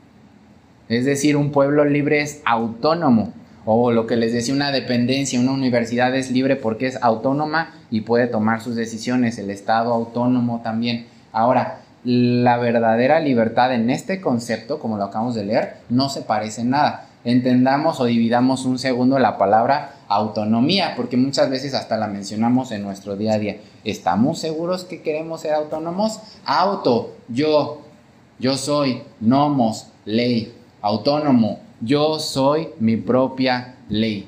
Es decir, un pueblo libre es autónomo. O lo que les decía, una dependencia, una universidad es libre porque es autónoma y puede tomar sus decisiones. El Estado autónomo también. Ahora, la verdadera libertad en este concepto, como lo acabamos de leer, no se parece en nada. Entendamos o dividamos un segundo la palabra autonomía, porque muchas veces hasta la mencionamos en nuestro día a día. ¿Estamos seguros que queremos ser autónomos? Auto, yo, yo soy, nomos, ley. Autónomo, yo soy mi propia ley.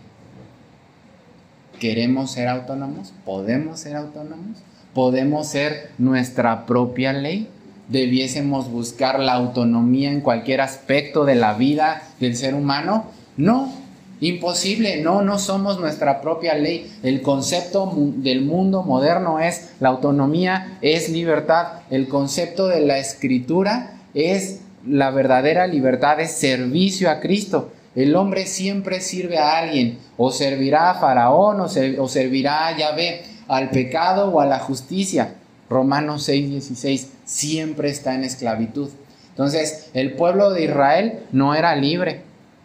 ¿Queremos ser autónomos? ¿Podemos ser autónomos? ¿Podemos ser nuestra propia ley? debiésemos buscar la autonomía en cualquier aspecto de la vida del ser humano? No, imposible, no, no somos nuestra propia ley. El concepto del mundo moderno es la autonomía, es libertad. El concepto de la Escritura es la verdadera libertad, es servicio a Cristo. El hombre siempre sirve a alguien, o servirá a Faraón, o, ser, o servirá a Yahvé, al pecado o a la justicia. Romanos seis dieciséis, siempre está en esclavitud. Entonces, el pueblo de Israel no era libre.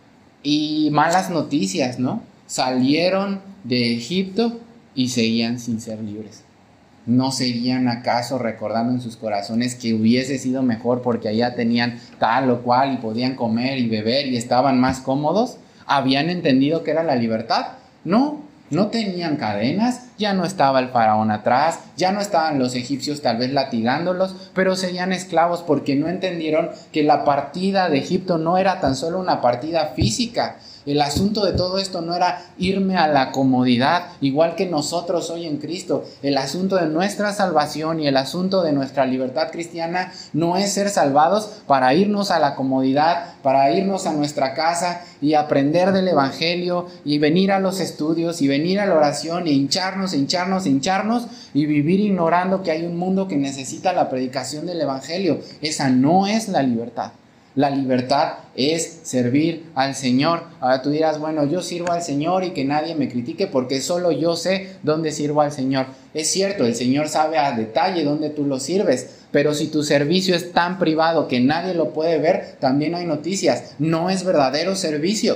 Y malas noticias, ¿no? Salieron de Egipto y seguían sin ser libres. ¿No seguían acaso recordando en sus corazones que hubiese sido mejor porque allá tenían tal o cual y podían comer y beber y estaban más cómodos? ¿Habían entendido que era la libertad? No, no tenían cadenas, ya no estaba el faraón atrás, ya no estaban los egipcios tal vez latigándolos, pero seguían esclavos porque no entendieron que la partida de Egipto no era tan solo una partida física. El asunto de todo esto no era irme a la comodidad, igual que nosotros hoy en Cristo. El asunto de nuestra salvación y el asunto de nuestra libertad cristiana no es ser salvados para irnos a la comodidad, para irnos a nuestra casa y aprender del Evangelio y venir a los estudios y venir a la oración e hincharnos, hincharnos, hincharnos y vivir ignorando que hay un mundo que necesita la predicación del Evangelio. Esa no es la libertad. La libertad es servir al Señor. Ahora tú dirás, bueno, yo sirvo al Señor y que nadie me critique porque solo yo sé dónde sirvo al Señor. Es cierto, el Señor sabe a detalle dónde tú lo sirves, pero si tu servicio es tan privado que nadie lo puede ver, también hay noticias. No es verdadero servicio,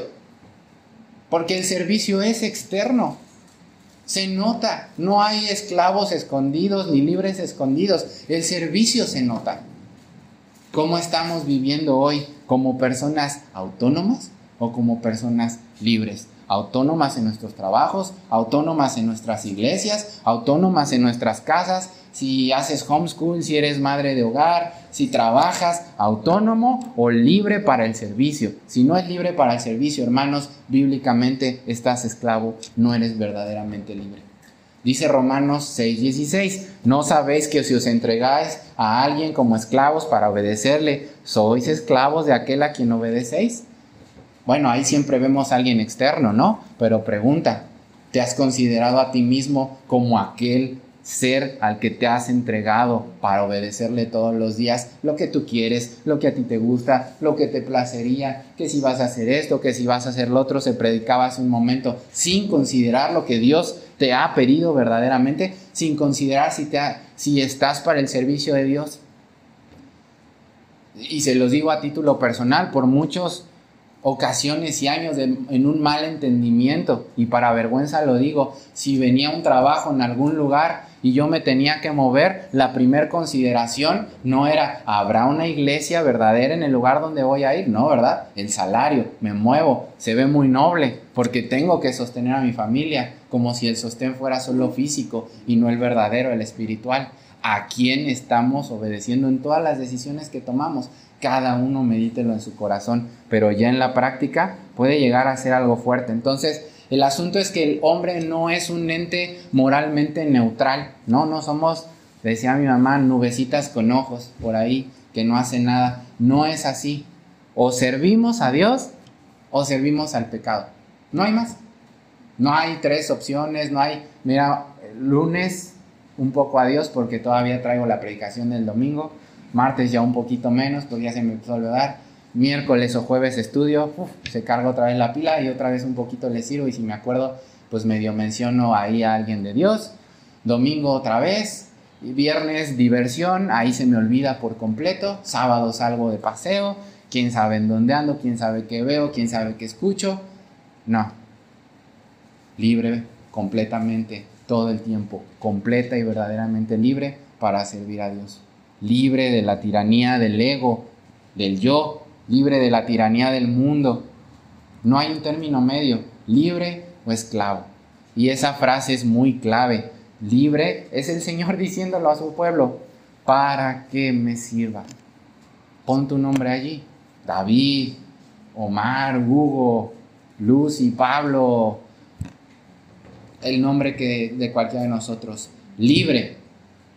porque el servicio es externo. Se nota, no hay esclavos escondidos ni libres escondidos. El servicio se nota. ¿Cómo estamos viviendo hoy? ¿Como personas autónomas o como personas libres? Autónomas en nuestros trabajos, autónomas en nuestras iglesias, autónomas en nuestras casas. Si haces homeschool, si eres madre de hogar, si trabajas, autónomo o libre para el servicio. Si no es libre para el servicio, hermanos, bíblicamente estás esclavo, no eres verdaderamente libre. Dice Romanos seis dieciséis, ¿no sabéis que si os entregáis a alguien como esclavos para obedecerle, sois esclavos de aquel a quien obedecéis? Bueno, ahí siempre vemos a alguien externo, ¿no? Pero pregunta, ¿te has considerado a ti mismo como aquel ser al que te has entregado para obedecerle todos los días lo que tú quieres, lo que a ti te gusta, lo que te placería, que si vas a hacer esto, que si vas a hacer lo otro? Se predicaba hace un momento, sin considerar lo que Dios te ha pedido verdaderamente, sin considerar si, te ha, si estás para el servicio de Dios. Y se los digo a título personal, por muchas ocasiones y años de, en un mal entendimiento, y para vergüenza lo digo, si venía un trabajo en algún lugar y yo me tenía que mover, la primer consideración no era, ¿habrá una iglesia verdadera en el lugar donde voy a ir? No, ¿verdad? El salario, me muevo, se ve muy noble, porque tengo que sostener a mi familia, como si el sostén fuera solo físico y no el verdadero, el espiritual. ¿A quién estamos obedeciendo en todas las decisiones que tomamos? Cada uno medítelo en su corazón, pero ya en la práctica puede llegar a ser algo fuerte. Entonces, el asunto es que el hombre no es un ente moralmente neutral, no, no somos, decía mi mamá, nubecitas con ojos por ahí que no hacen nada. No es así. O servimos a Dios o servimos al pecado. No hay más. No hay tres opciones, no hay, mira, lunes un poco a Dios porque todavía traigo la predicación del domingo. Martes ya un poquito menos porque ya se me empezó a olvidar. Miércoles o jueves estudio, uf, se carga otra vez la pila y otra vez un poquito le sirvo, y si me acuerdo pues medio menciono ahí a alguien de Dios. Domingo otra vez, y viernes diversión, ahí se me olvida por completo. Sábado salgo de paseo, quién sabe en dónde ando, quién sabe qué veo, quién sabe qué escucho. No, libre completamente todo el tiempo, completa y verdaderamente libre para servir a Dios. Libre de la tiranía del ego, del yo, libre de la tiranía del mundo. No hay un término medio, libre o esclavo. Y esa frase es muy clave. Libre es el Señor diciéndolo a su pueblo, para que me sirva. Pon tu nombre allí, David, Omar, Hugo, Lucy, Pablo, el nombre que de cualquiera de nosotros. Libre.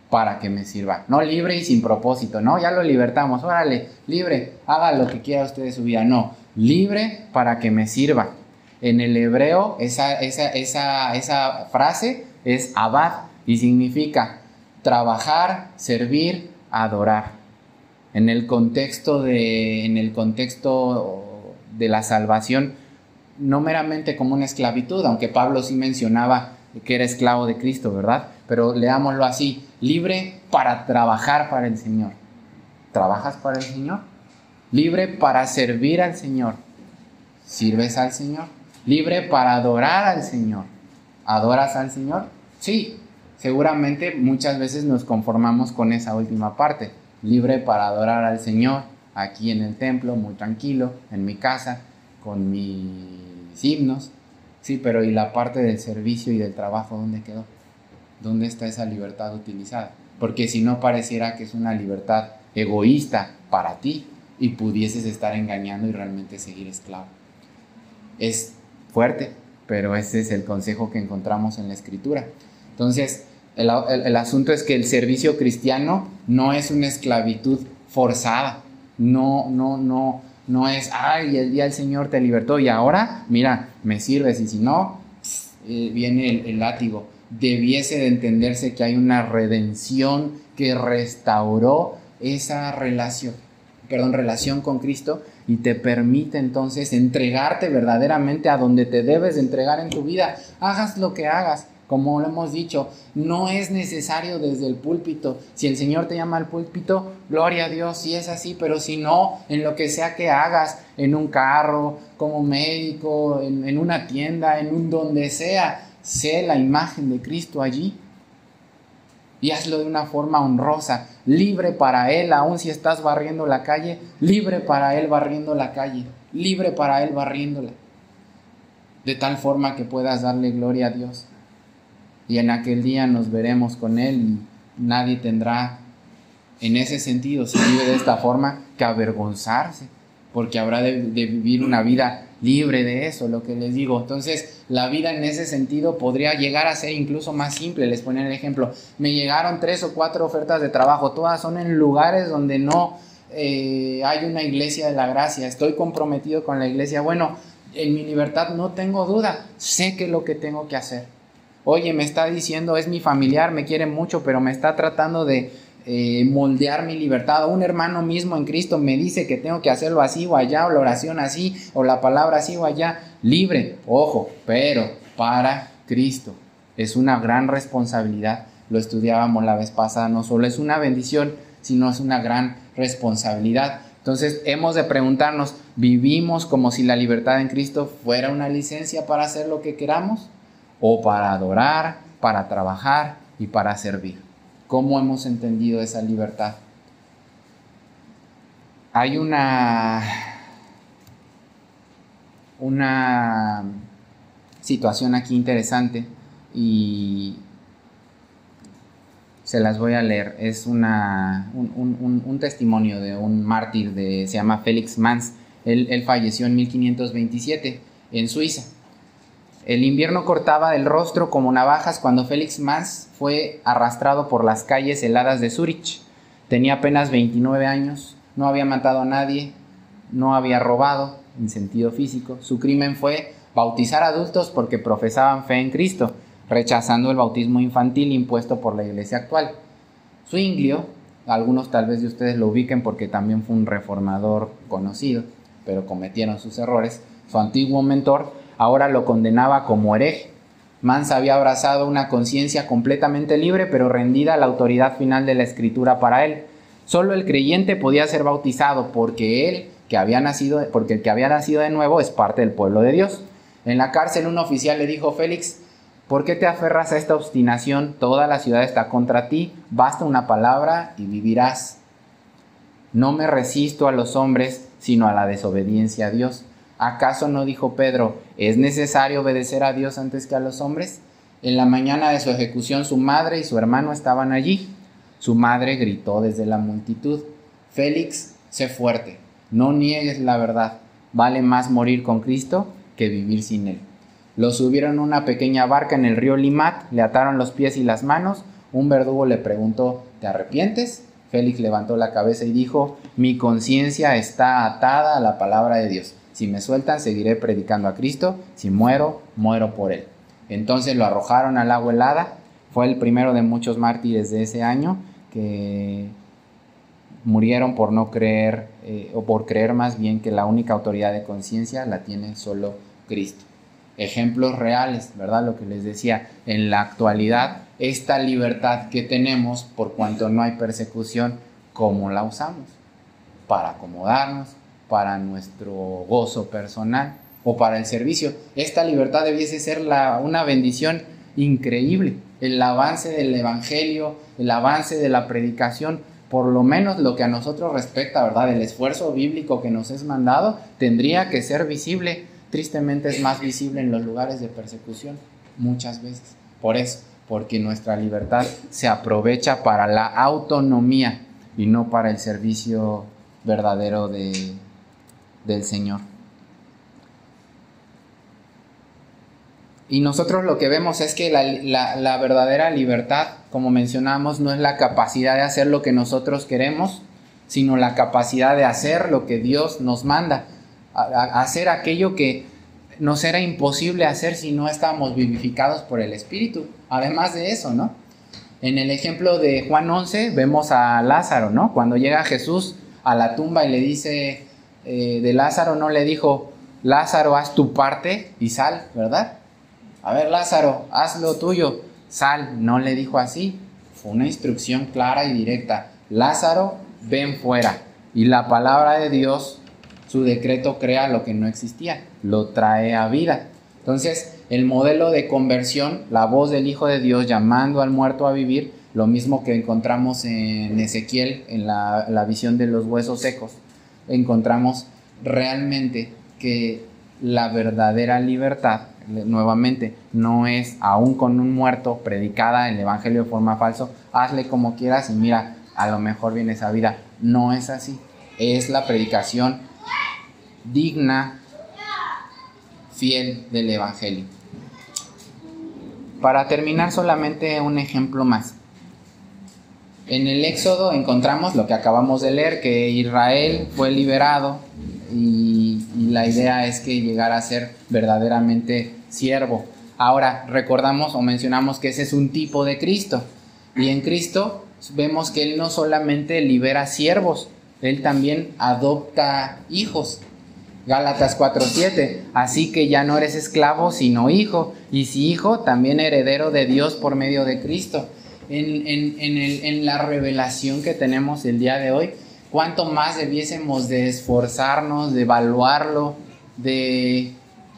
para que me sirva. No libre y sin propósito, no, ya lo libertamos, órale, libre, haga lo que quiera usted de su vida. No, libre para que me sirva. En el hebreo esa, esa, esa, esa frase es abad y significa trabajar, servir, adorar. En el contexto de, en el contexto de la salvación, no meramente como una esclavitud, aunque Pablo sí mencionaba que era esclavo de Cristo, ¿verdad? Pero leámoslo así, libre para trabajar para el Señor. ¿Trabajas para el Señor? Libre para servir al Señor. ¿Sirves al Señor? Libre para adorar al Señor. ¿Adoras al Señor? Sí, seguramente muchas veces nos conformamos con esa última parte. Libre para adorar al Señor, aquí en el templo, muy tranquilo, en mi casa, con mis himnos. Sí, pero ¿y la parte del servicio y del trabajo dónde quedó? ¿Dónde está esa libertad utilizada? Porque si no, pareciera que es una libertad egoísta para ti y pudieses estar engañando y realmente seguir esclavo. Es fuerte, pero ese es el consejo que encontramos en la Escritura. Entonces, el, el, el asunto es que el servicio cristiano no es una esclavitud forzada. No, no, no, no es, ay, el día el Señor te libertó y ahora, mira, me sirves, y si no, eh, viene el, el látigo. Debiese de entenderse que hay una redención que restauró esa relación, perdón, relación con Cristo y te permite entonces entregarte verdaderamente a donde te debes de entregar en tu vida. Hagas lo que hagas, como lo hemos dicho, no es necesario desde el púlpito. Si el Señor te llama al púlpito, gloria a Dios, si es así, pero si no, en lo que sea que hagas, en un carro, como médico, en, en una tienda, en un donde sea, sé la imagen de Cristo allí y hazlo de una forma honrosa, libre para Él, aun si estás barriendo la calle, libre para Él barriendo la calle, libre para Él barriéndola, de tal forma que puedas darle gloria a Dios. Y en aquel día nos veremos con Él y nadie tendrá, en ese sentido, si vive de esta forma, que avergonzarse, porque habrá de, de vivir una vida libre de eso, lo que les digo. Entonces, la vida en ese sentido podría llegar a ser incluso más simple. Les ponía el ejemplo, me llegaron tres o cuatro ofertas de trabajo, todas son en lugares donde no eh, hay una iglesia de la gracia, estoy comprometido con la iglesia. Bueno, en mi libertad no tengo duda, sé que es lo que tengo que hacer. Oye, me está diciendo, es mi familiar, me quiere mucho, pero me está tratando de eh, moldear mi libertad. Un hermano mismo en Cristo me dice que tengo que hacerlo así o allá, o la oración así, o la palabra así o allá. Libre, ojo, pero para Cristo. Es una gran responsabilidad. Lo estudiábamos la vez pasada. No solo es una bendición, sino es una gran responsabilidad. Entonces hemos de preguntarnos, ¿vivimos como si la libertad en Cristo fuera una licencia para hacer lo que queramos? ¿O para adorar, para trabajar y para servir? ¿Cómo hemos entendido esa libertad? Hay una, una situación aquí interesante y se las voy a leer. Es una, un, un, un testimonio de un mártir, de, se llama Félix Mans. Él, él falleció en mil quinientos veintisiete en Suiza. El invierno cortaba el rostro como navajas cuando Félix Mans fue arrastrado por las calles heladas de Zúrich. Tenía apenas veintinueve años, no había matado a nadie, no había robado en sentido físico. Su crimen fue bautizar adultos porque profesaban fe en Cristo, rechazando el bautismo infantil impuesto por la iglesia actual. Zwinglio, algunos tal vez de ustedes lo ubiquen porque también fue un reformador conocido, pero cometieron sus errores. Su antiguo mentor ahora lo condenaba como hereje. Mans había abrazado una conciencia completamente libre, pero rendida a la autoridad final de la Escritura para él. Solo el creyente podía ser bautizado porque él, que había nacido, porque el que había nacido de nuevo es parte del pueblo de Dios. En la cárcel un oficial le dijo: Félix, ¿por qué te aferras a esta obstinación? Toda la ciudad está contra ti, basta una palabra y vivirás. No me resisto a los hombres, sino a la desobediencia a Dios. ¿Acaso no dijo Pedro, es necesario obedecer a Dios antes que a los hombres? En la mañana de su ejecución, su madre y su hermano estaban allí. Su madre gritó desde la multitud: Félix, sé fuerte, no niegues la verdad. Vale más morir con Cristo que vivir sin Él. Lo subieron a una pequeña barca en el río Limat, le ataron los pies y las manos, Un verdugo le preguntó, ¿te arrepientes? Félix levantó la cabeza y dijo, mi conciencia está atada a la palabra de Dios. Si me sueltan, seguiré predicando a Cristo. Si muero, muero por él. Entonces lo arrojaron al agua helada. Fue el primero de muchos mártires de ese año que murieron por no creer, eh, o por creer más bien que la única autoridad de conciencia la tiene solo Cristo. Ejemplos reales, ¿verdad? Lo que les decía, en la actualidad, esta libertad que tenemos, por cuanto no hay persecución, ¿cómo la usamos? Para acomodarnos, para nuestro gozo personal o para el servicio. Esta libertad debiese ser la, una bendición increíble. El avance del evangelio, el avance de la predicación, por lo menos lo que a nosotros respecta, ¿verdad? El esfuerzo bíblico que nos es mandado tendría que ser visible. Tristemente es más visible en los lugares de persecución, muchas veces. Por eso, porque nuestra libertad se aprovecha para la autonomía y no para el servicio verdadero de, del Señor. Y nosotros lo que vemos es que la, la, la verdadera libertad, como mencionamos, no es la capacidad de hacer lo que nosotros queremos, sino la capacidad de hacer lo que Dios nos manda. A, a hacer aquello que nos era imposible hacer si no estábamos vivificados por el Espíritu. Además de eso, ¿no? En el ejemplo de Juan once vemos a Lázaro, ¿no? Cuando llega Jesús a la tumba y le dice eh, de Lázaro, no le dijo, Lázaro, haz tu parte y sal, ¿verdad? A ver, Lázaro, haz lo tuyo, sal. No le dijo así. Fue una instrucción clara y directa. Lázaro, ven fuera. Y la palabra de Dios, su decreto crea lo que no existía, lo trae a vida. Entonces, el modelo de conversión, la voz del Hijo de Dios llamando al muerto a vivir, lo mismo que encontramos en Ezequiel, en la, la visión de los huesos secos, encontramos realmente que la verdadera libertad, nuevamente, no es aún con un muerto predicada el evangelio de forma falsa, hazle como quieras y mira, a lo mejor viene esa vida. No es así, es la predicación digna, fiel del evangelio. Para terminar, solamente un ejemplo más. En el Éxodo encontramos lo que acabamos de leer, que Israel fue liberado y, y la idea es que llegara a ser verdaderamente siervo. Ahora recordamos o mencionamos que ese es un tipo de Cristo, y en Cristo vemos que Él no solamente libera siervos, Él también adopta hijos. Gálatas cuatro siete, así que ya no eres esclavo sino hijo, y si hijo, también heredero de Dios por medio de Cristo. En, en, en, el, en la revelación que tenemos el día de hoy, cuánto más debiésemos de esforzarnos, de evaluarlo, de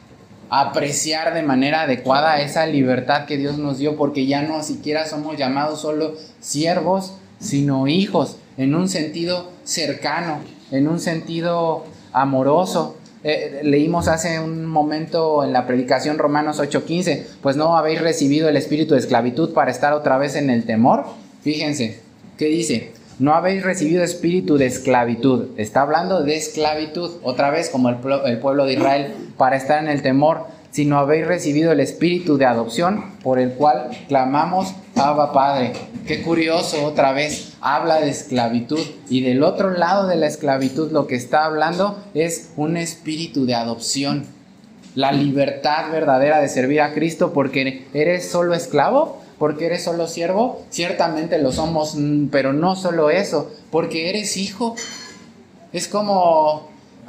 apreciar de manera adecuada esa libertad que Dios nos dio, porque ya no siquiera somos llamados solo siervos, sino hijos, en un sentido cercano, en un sentido amoroso. Eh, leímos hace un momento en la predicación Romanos ocho quince, pues no habéis recibido el espíritu de esclavitud para estar otra vez en el temor. Fíjense, ¿qué dice? No habéis recibido espíritu de esclavitud. Está hablando de esclavitud, otra vez como el, el pueblo de Israel, para estar en el temor, sino habéis recibido el espíritu de adopción, por el cual clamamos, Abba Padre. Qué curioso, otra vez habla de esclavitud, y del otro lado de la esclavitud lo que está hablando es un espíritu de adopción, la libertad verdadera de servir a Cristo. Porque eres solo esclavo, porque eres solo siervo, ciertamente lo somos, pero no solo eso, porque eres hijo. Es como,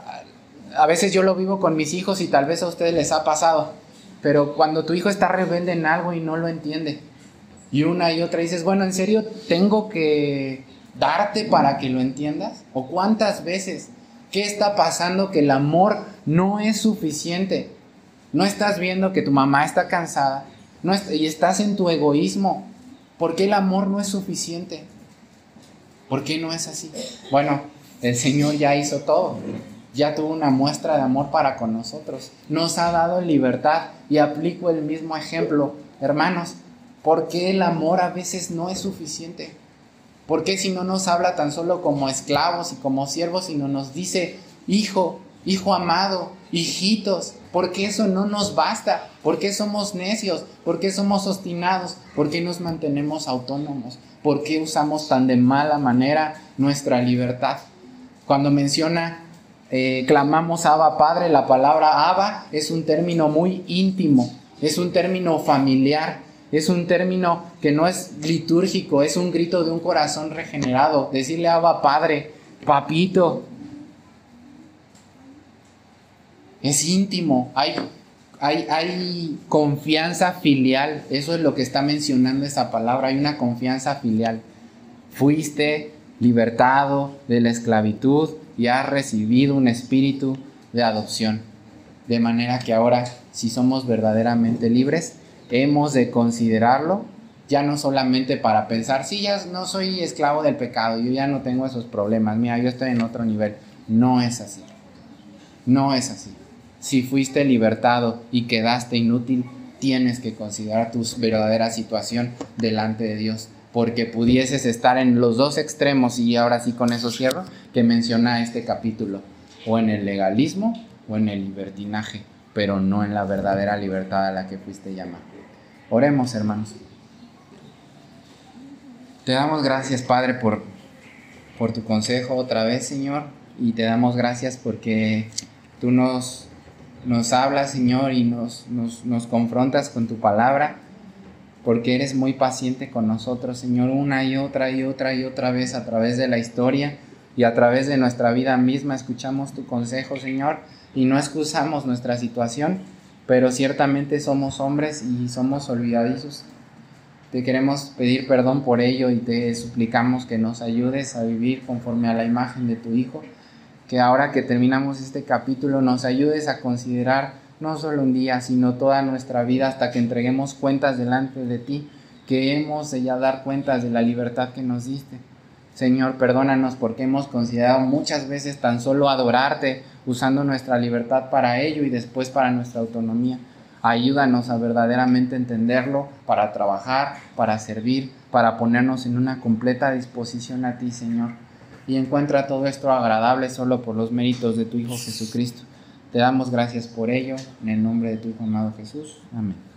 a veces yo lo vivo con mis hijos y tal vez a ustedes les ha pasado, pero cuando tu hijo está rebelde en algo y no lo entiende, y una y otra dices, bueno, ¿en serio tengo que darte para que lo entiendas? ¿O cuántas veces? ¿Qué está pasando? Que el amor no es suficiente. No estás viendo que tu mamá está cansada, no est- y estás en tu egoísmo. ¿Por qué el amor no es suficiente? ¿Por qué no es así? Bueno, el Señor ya hizo todo. Ya tuvo una muestra de amor para con nosotros. Nos ha dado libertad, y aplico el mismo ejemplo. Hermanos, ¿por qué el amor a veces no es suficiente? ¿Por qué si no nos habla tan solo como esclavos y como siervos, sino nos dice hijo? Hijo amado, hijitos, ¿por qué eso no nos basta? ¿Por qué somos necios? ¿Por qué somos obstinados? ¿Por qué nos mantenemos autónomos? ¿Por qué usamos tan de mala manera nuestra libertad? Cuando menciona, eh, clamamos Abba Padre, la palabra Abba es un término muy íntimo, es un término familiar, es un término que no es litúrgico, es un grito de un corazón regenerado. Decirle Abba Padre, papito, es íntimo, hay, hay, hay confianza filial, eso es lo que está mencionando esa palabra, hay una confianza filial. Fuiste libertado de la esclavitud y has recibido un espíritu de adopción. De manera que ahora, si somos verdaderamente libres, hemos de considerarlo ya no solamente para pensar, sí, ya no soy esclavo del pecado, yo ya no tengo esos problemas, mira, yo estoy en otro nivel. No es así, no es así. Si fuiste libertado y quedaste inútil, tienes que considerar tu verdadera situación delante de Dios, porque pudieses estar en los dos extremos, y ahora sí con eso cierro, que menciona este capítulo, o en el legalismo o en el libertinaje, pero no en la verdadera libertad a la que fuiste llamado. Oremos, hermanos. Te damos gracias, Padre, por, por tu consejo otra vez, Señor, y te damos gracias porque tú nos... Nos hablas, Señor, y nos, nos, nos confrontas con tu palabra, porque eres muy paciente con nosotros, Señor, una y otra y otra y otra vez a través de la historia y a través de nuestra vida misma escuchamos tu consejo, Señor, y no excusamos nuestra situación, pero ciertamente somos hombres y somos olvidadizos. Te queremos pedir perdón por ello y te suplicamos que nos ayudes a vivir conforme a la imagen de tu Hijo, que ahora que terminamos este capítulo nos ayudes a considerar no solo un día, sino toda nuestra vida hasta que entreguemos cuentas delante de ti, que hemos de ya dar cuentas de la libertad que nos diste. Señor, perdónanos porque hemos considerado muchas veces tan solo adorarte, usando nuestra libertad para ello y después para nuestra autonomía. Ayúdanos a verdaderamente entenderlo, para trabajar, para servir, para ponernos en una completa disposición a ti, Señor. Y encuentra todo esto agradable solo por los méritos de tu Hijo Jesucristo. Te damos gracias por ello, en el nombre de tu Hijo amado Jesús. Amén.